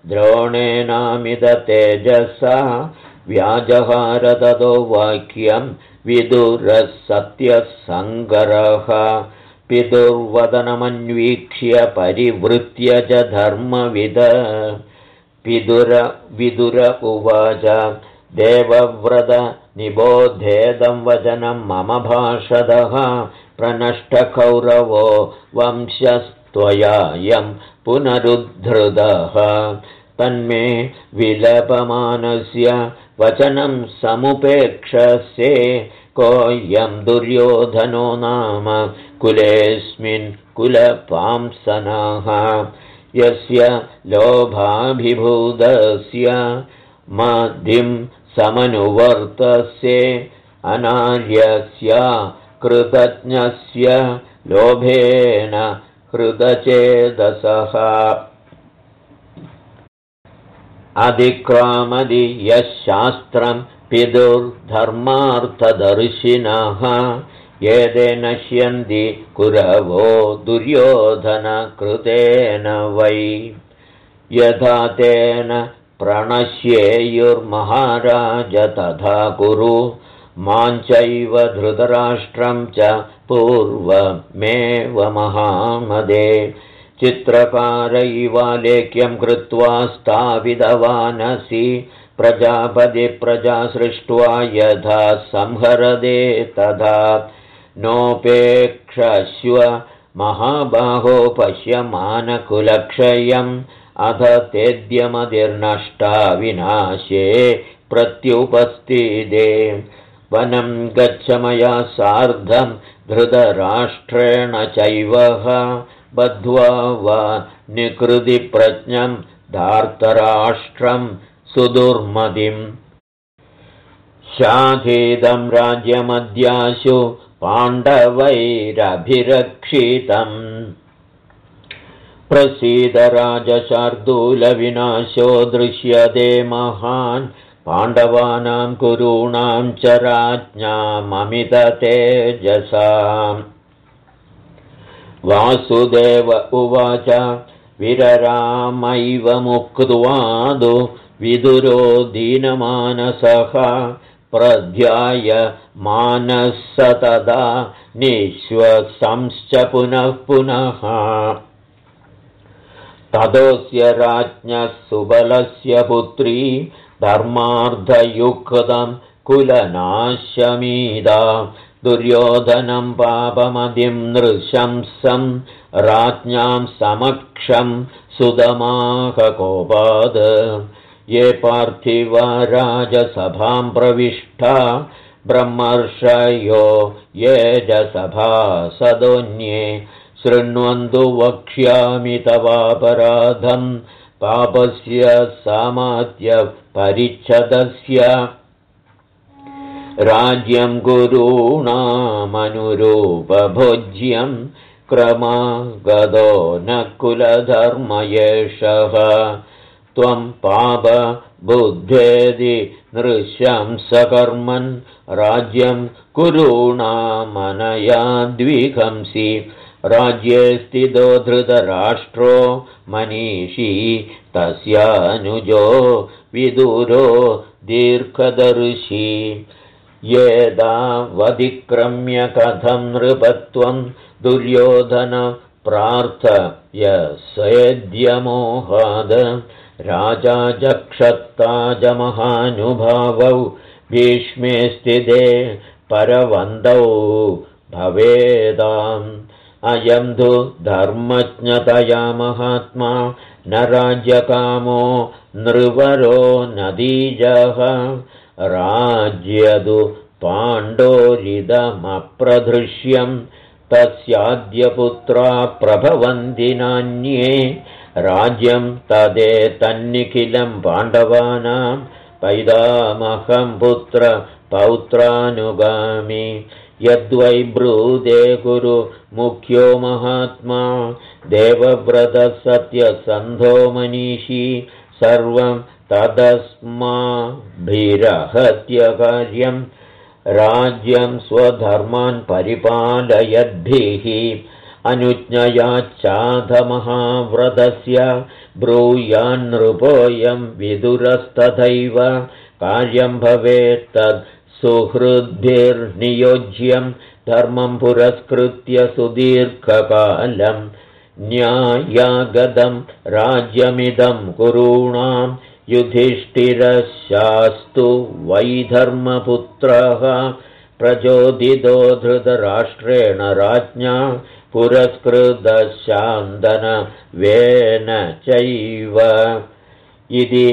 द्रोणेनामिदतेजसा व्याजहार ततो वाक्यं विदुरः सत्यसङ्गरः पितुर्वदनमन्वीक्ष्य परिवृत्य च धर्मविद विदुर उवाच देवव्रत निबोधेदं वचनं मम भाषदः प्रनष्टकौरवो वंशस्त्वयायं पुनरुद्धृतः तन्मे विलपमानस्य वचनं समुपेक्षसे कोऽयं दुर्योधनो नाम कुलेऽस्मिन् कुलपांसनः यस्य लोभाभिभूतस्य मदिं समनुवर्तस्य अनार्यस्य कृतज्ञस्य लोभेन हृदचेदसः अधिक्रामदि यः शास्त्रं पितुर्धर्मार्थदर्शिनः एते नश्यन्ति कुरवो दुर्योधनकृतेन वै यथा तेन प्रणश्येयुर्महाराज तथा कुरु मां चैव धृतराष्ट्रं च पूर्वमेव महामदे चित्रकारैवालेख्यं कृत्वा स्थापितवानसि प्रजापति प्रजा सृष्ट्वा यथा संहरदे तथा नोपेक्षस्व महाबाहो पश्यमानकुलक्षयम् अथ तेद्यमतिर्नष्टा विनाशे प्रत्युपस्थिते वनं गच्छ मया सार्धं धृतराष्ट्रेण चैवः बद्ध्वा वा निकृतिप्रज्ञं धार्तराष्ट्रं सुदुर्मतिम् शाधीदं राज्यमद्याशु पाण्डवैरभिरक्षितम् प्रसीद राजशार्दूलविनाशो दृश्यते महान् पाण्डवानां कुरूणां च राज्ञाममिततेजसाम् वासुदेव उवाच विररामैव मुक्त्वादु विदुरो दीनमानसः प्रध्याय मानस तदा निःश्वसंश्च पुनः पुनः ततोऽस्य राज्ञः सुबलस्य पुत्री धर्मार्थयुक्तं कुलनाशमीदा दुर्योधनं पापमदिं नृशंसं राज्ञां समक्षं सुदमाहकोपाद ये पार्थिवा राजसभां प्रविष्टा ब्रह्मर्षयो ये च सभासदोऽन्ये शृण्वन्तु वक्ष्यामि तवापराधं पापस्य सामात्य परिच्छदस्य राज्यं गुरूणामनुरूपभोज्यं क्रमागतो न कुलधर्म एषः त्वं पापबुद्धेदि नृशंसकर्मन् राज्यं कुरूणामनया द्विगंसि राज्ये स्थितो धृतराष्ट्रो मनीषी तस्यानुजो विदुरो दीर्घदर्शी येदावधिक्रम्य कथं नृपत्वं दुर्योधन प्रार्थयसेद्यमोहाद राजा जक्षत्ताजमहानुभावौ भीष्मे स्थिते परवन्दौ भवेदाम् अयं तु धर्मज्ञतया महात्मा न राज्यकामो नृवरो नदीजः राज्यदु पाण्डोरिदमप्रधृष्यं तस्याद्यपुत्रा प्रभवन्ति नान्ये राज्यं तदेतन्निखिलं पाण्डवानां पैदामहं पुत्र पौत्रानुगामि यद्वै ब्रूदे कुरु मुख्यो महात्मा देवव्रतः सत्यसन्धो मनीषी सर्वं तदस्माभिरहत्य कार्यं राज्यं स्वधर्मान् परिपालयद्भिः अनुज्ञयाच्चाधमहाव्रतस्य ब्रूयान्नृपोऽयं विदुरस्तथैव कार्यं भवेत्तद् सुहृद्भिर्नियोज्यं धर्मं पुरस्कृत्य सुदीर्घकालं न्यायागतं राज्यमिदं कुरूणां युधिष्ठिरशास्तु वैधर्मपुत्रः प्रचोदितो धृतराष्ट्रेण राज्ञा पुरस्कृतशान्तनवेन चैव इति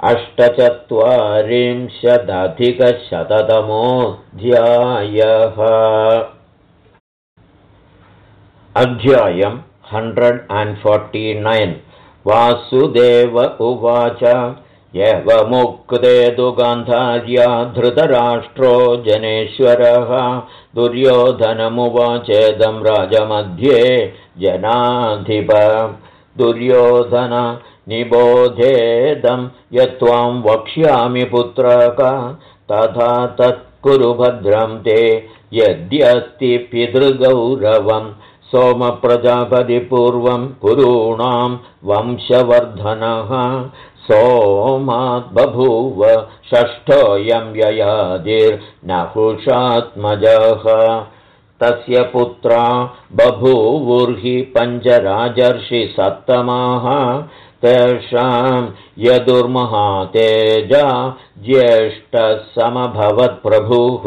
8चत्वारिंशदधिकशततमोऽध्यायः। अध्यायं 149 वासुदेव उवाच एवमुक्ते तु गान्धार्या धृतराष्ट्रो जनेश्वरः दुर्योधनमुवाचेदं राजमध्ये जनाधिप दुर्योधन निबोधेदं यत्त्वां वक्ष्यामि पुत्रक तथा तत्कुरु भद्रं ते यद्यस्ति पितृगौरवं सोमप्रजापतिपूर्वं कुरूणां वंशवर्धनः सोमाद्बभूव षष्ठोऽयं ययातिर्नहुषात्मजः तस्य पुत्रा बभूवुर्हि पञ्चराजर्षिसत्तमाः तेषां यदुर्महातेजा ज्येष्ठः समभवत्प्रभुः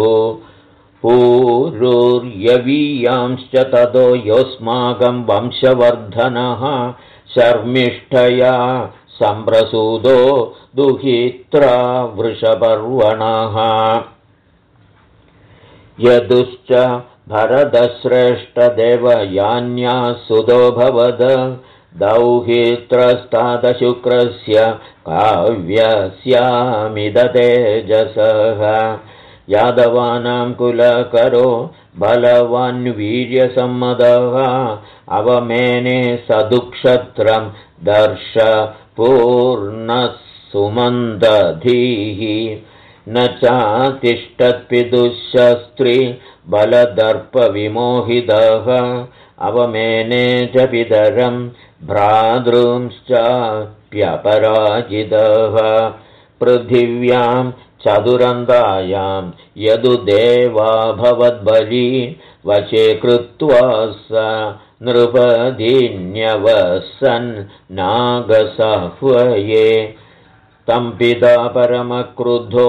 पूरुर्यवीयांश्च ततो योऽस्माकं वंशवर्धनः शर्मिष्ठया सम्प्रसूदो दुहित्रा वृषपर्वणः यदुश्च भरतश्रेष्ठदेवयान्या सुतो भवद दौहित्रस्तादशुक्रस्य काव्यस्यामिदतेजसः यादवानां कुलकरो बलवान् वीर्यसम्मदः अवमेने सदुक्षत्रं दर्श पूर्णः सुमन्दधीः न चातिष्ठत्पितुःशस्त्री बलदर्पविमोहितः अवमेने च पितरं भ्रातॄंश्चाप्यपराजितः पृथिव्यां चतुरन्तायां यदुदेवा भवद्बली वशे कृत्वा स नृपदीन्यवसन् नागसाह्वये तं पिता परमक्रुद्धो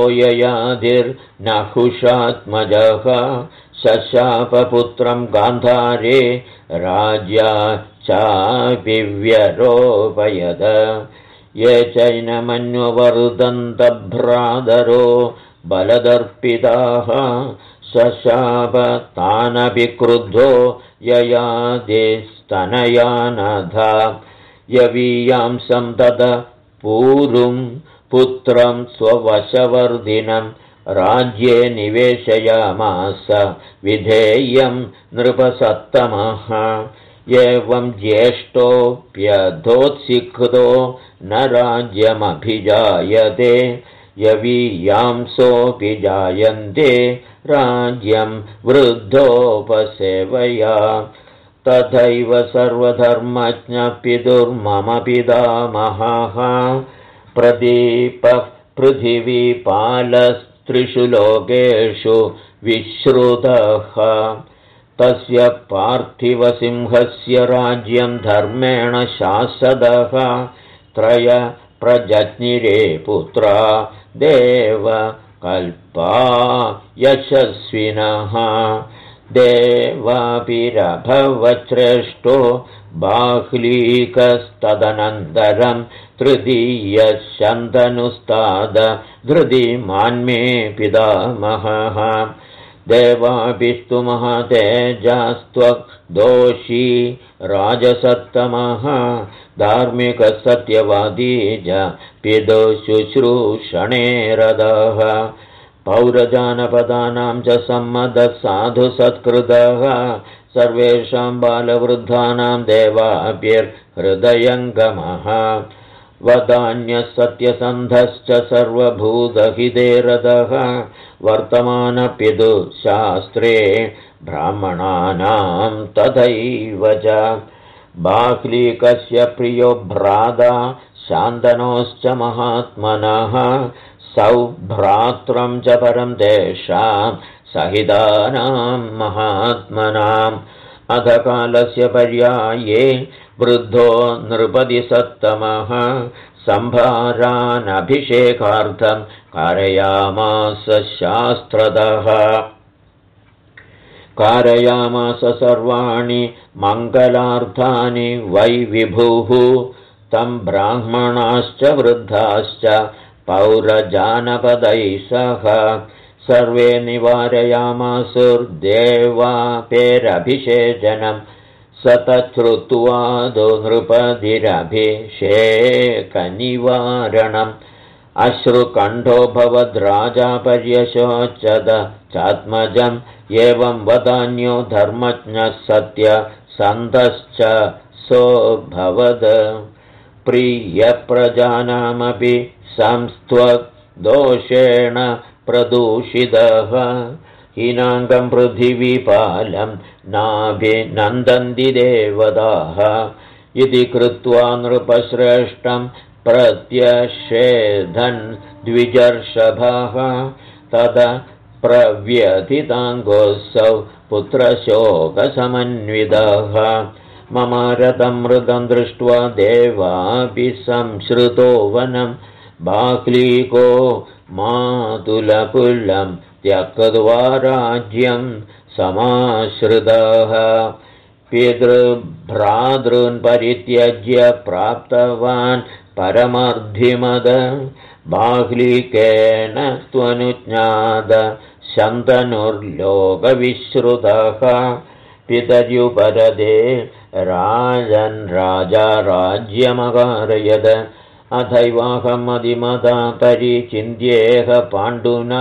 ययातिर्नहुषात्मजः शशापपुत्रं गान्धारे राज्या चापिव्यरोपयद ये चैनमन्ववर्धन्तभ्रातरो बलदर्पिताः शशापतानपि क्रुद्धो ययातिस्तनयानधा यवीयांसं तद पूरुं पुत्रं स्ववशवर्धिनं राज्ये निवेशयामास विधेयं नृपसत्तमः एवं ज्येष्ठोऽप्यधोत्सिक्तो न राज्यमभिजायते यवीयांसोऽपि जायन्ते राज्यं वृद्धोपसेवया तथैव सर्वधर्मज्ञपितुर्मम पितामहः प्रदीपः पृथिवीपालस्त्रिषु लोकेषु विश्रुतः तस्य पार्थिवसिंहस्य राज्यं धर्मेण शासदः त्रय प्रजज्ञिरे पुत्रा देव कल्पा यशस्विनः देवाभिरभवच्छ्रेष्ठो बाह्लीकस्तदनन्तरं तृतीयः शन्तनुस्ताद धृतिमान्मे पितामहः देवाभिस्तु महातेजस्त्वदोषी राजसत्तमः धार्मिकसत्यवादी च पितुशुश्रूषणे रतः पौरजानपदानां च सम्मतः साधुसत्कृतः सर्वेषां बालवृद्धानां देवाभिर्हृदयङ्गमः वदान्यः सत्यसन्धश्च सर्वभूतहिते रतः वर्तमानपितुशास्त्रे ब्राह्मणानां तथैव च बाह्लीकस्य प्रियो भ्राता शान्तनोश्च महात्मनः सौभ्रात्रं च परं तेषां सहितानां महात्मनाम् अधकालस्य पर्याये वृद्धो नृपतिसत्तमः सम्भारानभिषेकार्थं कारयामास शास्त्रतः कारयामास सर्वाणि मङ्गलार्थानि वै विभुः तं ब्राह्मणाश्च वृद्धाश्च पौरजानपदैः सह सर्वे निवारयामासुर्देवापेरभिषेचनं स तच्छ्रुत्वादो नृपतिरभिषेकनिवारणम् अश्रुकण्ठो भवद्राजा पर्यशोचद चात्मजम् एवं वदान्यो धर्मज्ञः सत्यसन्धश्च सोऽभवद प्रियप्रजानामपि संस्त्वदोषेण प्रदूषितः हीनाङ्गं पृथिवीपालं नाभिनन्दन्ति देवताः इति कृत्वा नृपश्रेष्ठं प्रत्यषेधन् द्विजर्षभः तदा प्रव्यथिताङ्गोऽसौ पुत्रशोकसमन्वितः ममारतं मृदं दृष्ट्वा देवापि संश्रुतो वनं बाह्लीको मातुलकुलं त्यक्त्वा राज्यं समाश्रितः पितृभ्रातॄन् परित्यज्य प्राप्तवान् परमर्धिमद बाह्लीकेन त्वनुज्ञात शन्तनुर्लोकविश्रुतः पितर्युपरदे राजन् राजा राज्यमकारयद अथैवाहमधिमदा परिचिन्त्येह पाण्डुना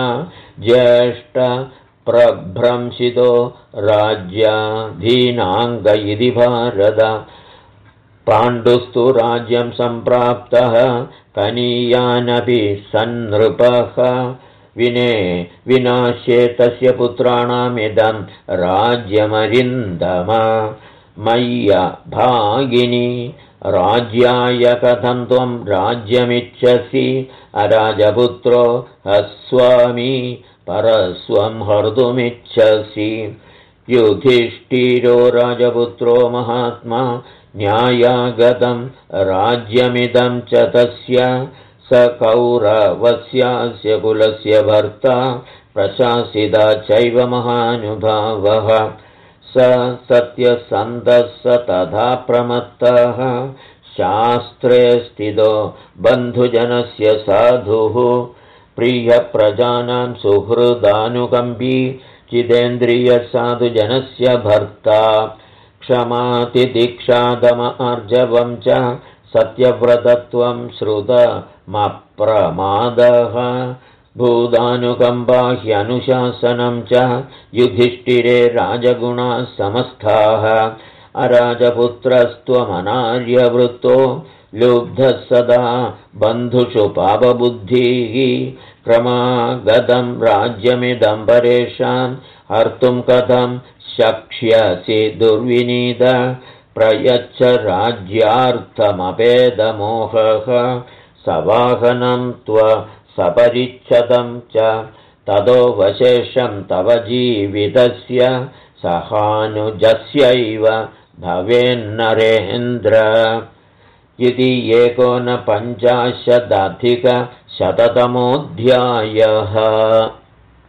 ज्येष्ठप्रभ्रंशितो राज्याधीनाङ्ग इति भारत पाण्डुस्तु राज्यं सम्प्राप्तः कनीयानपि सन्नृपः विनाश्ये तस्य पुत्राणामिदं राज्यमरिन्दम मय्य भागिनी राज्याय कथं त्वं राज्यमिच्छसि अराजपुत्रो हस्वामी परस्वं हर्तुमिच्छसि युधिष्ठिरो राजपुत्रो महात्मा न्यायागतं राज्यमिदं च तस्य स कौरवस्यास्य कुलस्य भर्ता प्रशासिता चैव महानुभावः स सत्यसन्धः स तथा प्रमत्तः शास्त्रे स्थितो बन्धुजनस्य साधुः प्रियप्रजानां सुहृदानुकम्पी चिदेन्द्रियसाधुजनस्य भर्ता क्षमातिदीक्षादम आर्जवं च सत्यव्रतत्वं श्रुतमप्रमादः भूतानुकम्पा ह्यनुशासनं च युधिष्ठिरे राजगुणाः समस्ताः अराजपुत्रस्त्वमनार्यवृत्तो लुब्धः सदा बन्धुषु पापबुद्धिः क्रमागतं राज्यमिदं परेषां हर्तुं कथं शक्ष्यसि दुर्विनीत प्रयच्छ राज्यार्थमपेदमोहः सवाहनं सपरिच्छदं च ततो वशेषं तव जीवितस्य सहानुजस्यैव भवेन्नरेन्द्र इति 1950 शततमोऽध्यायः।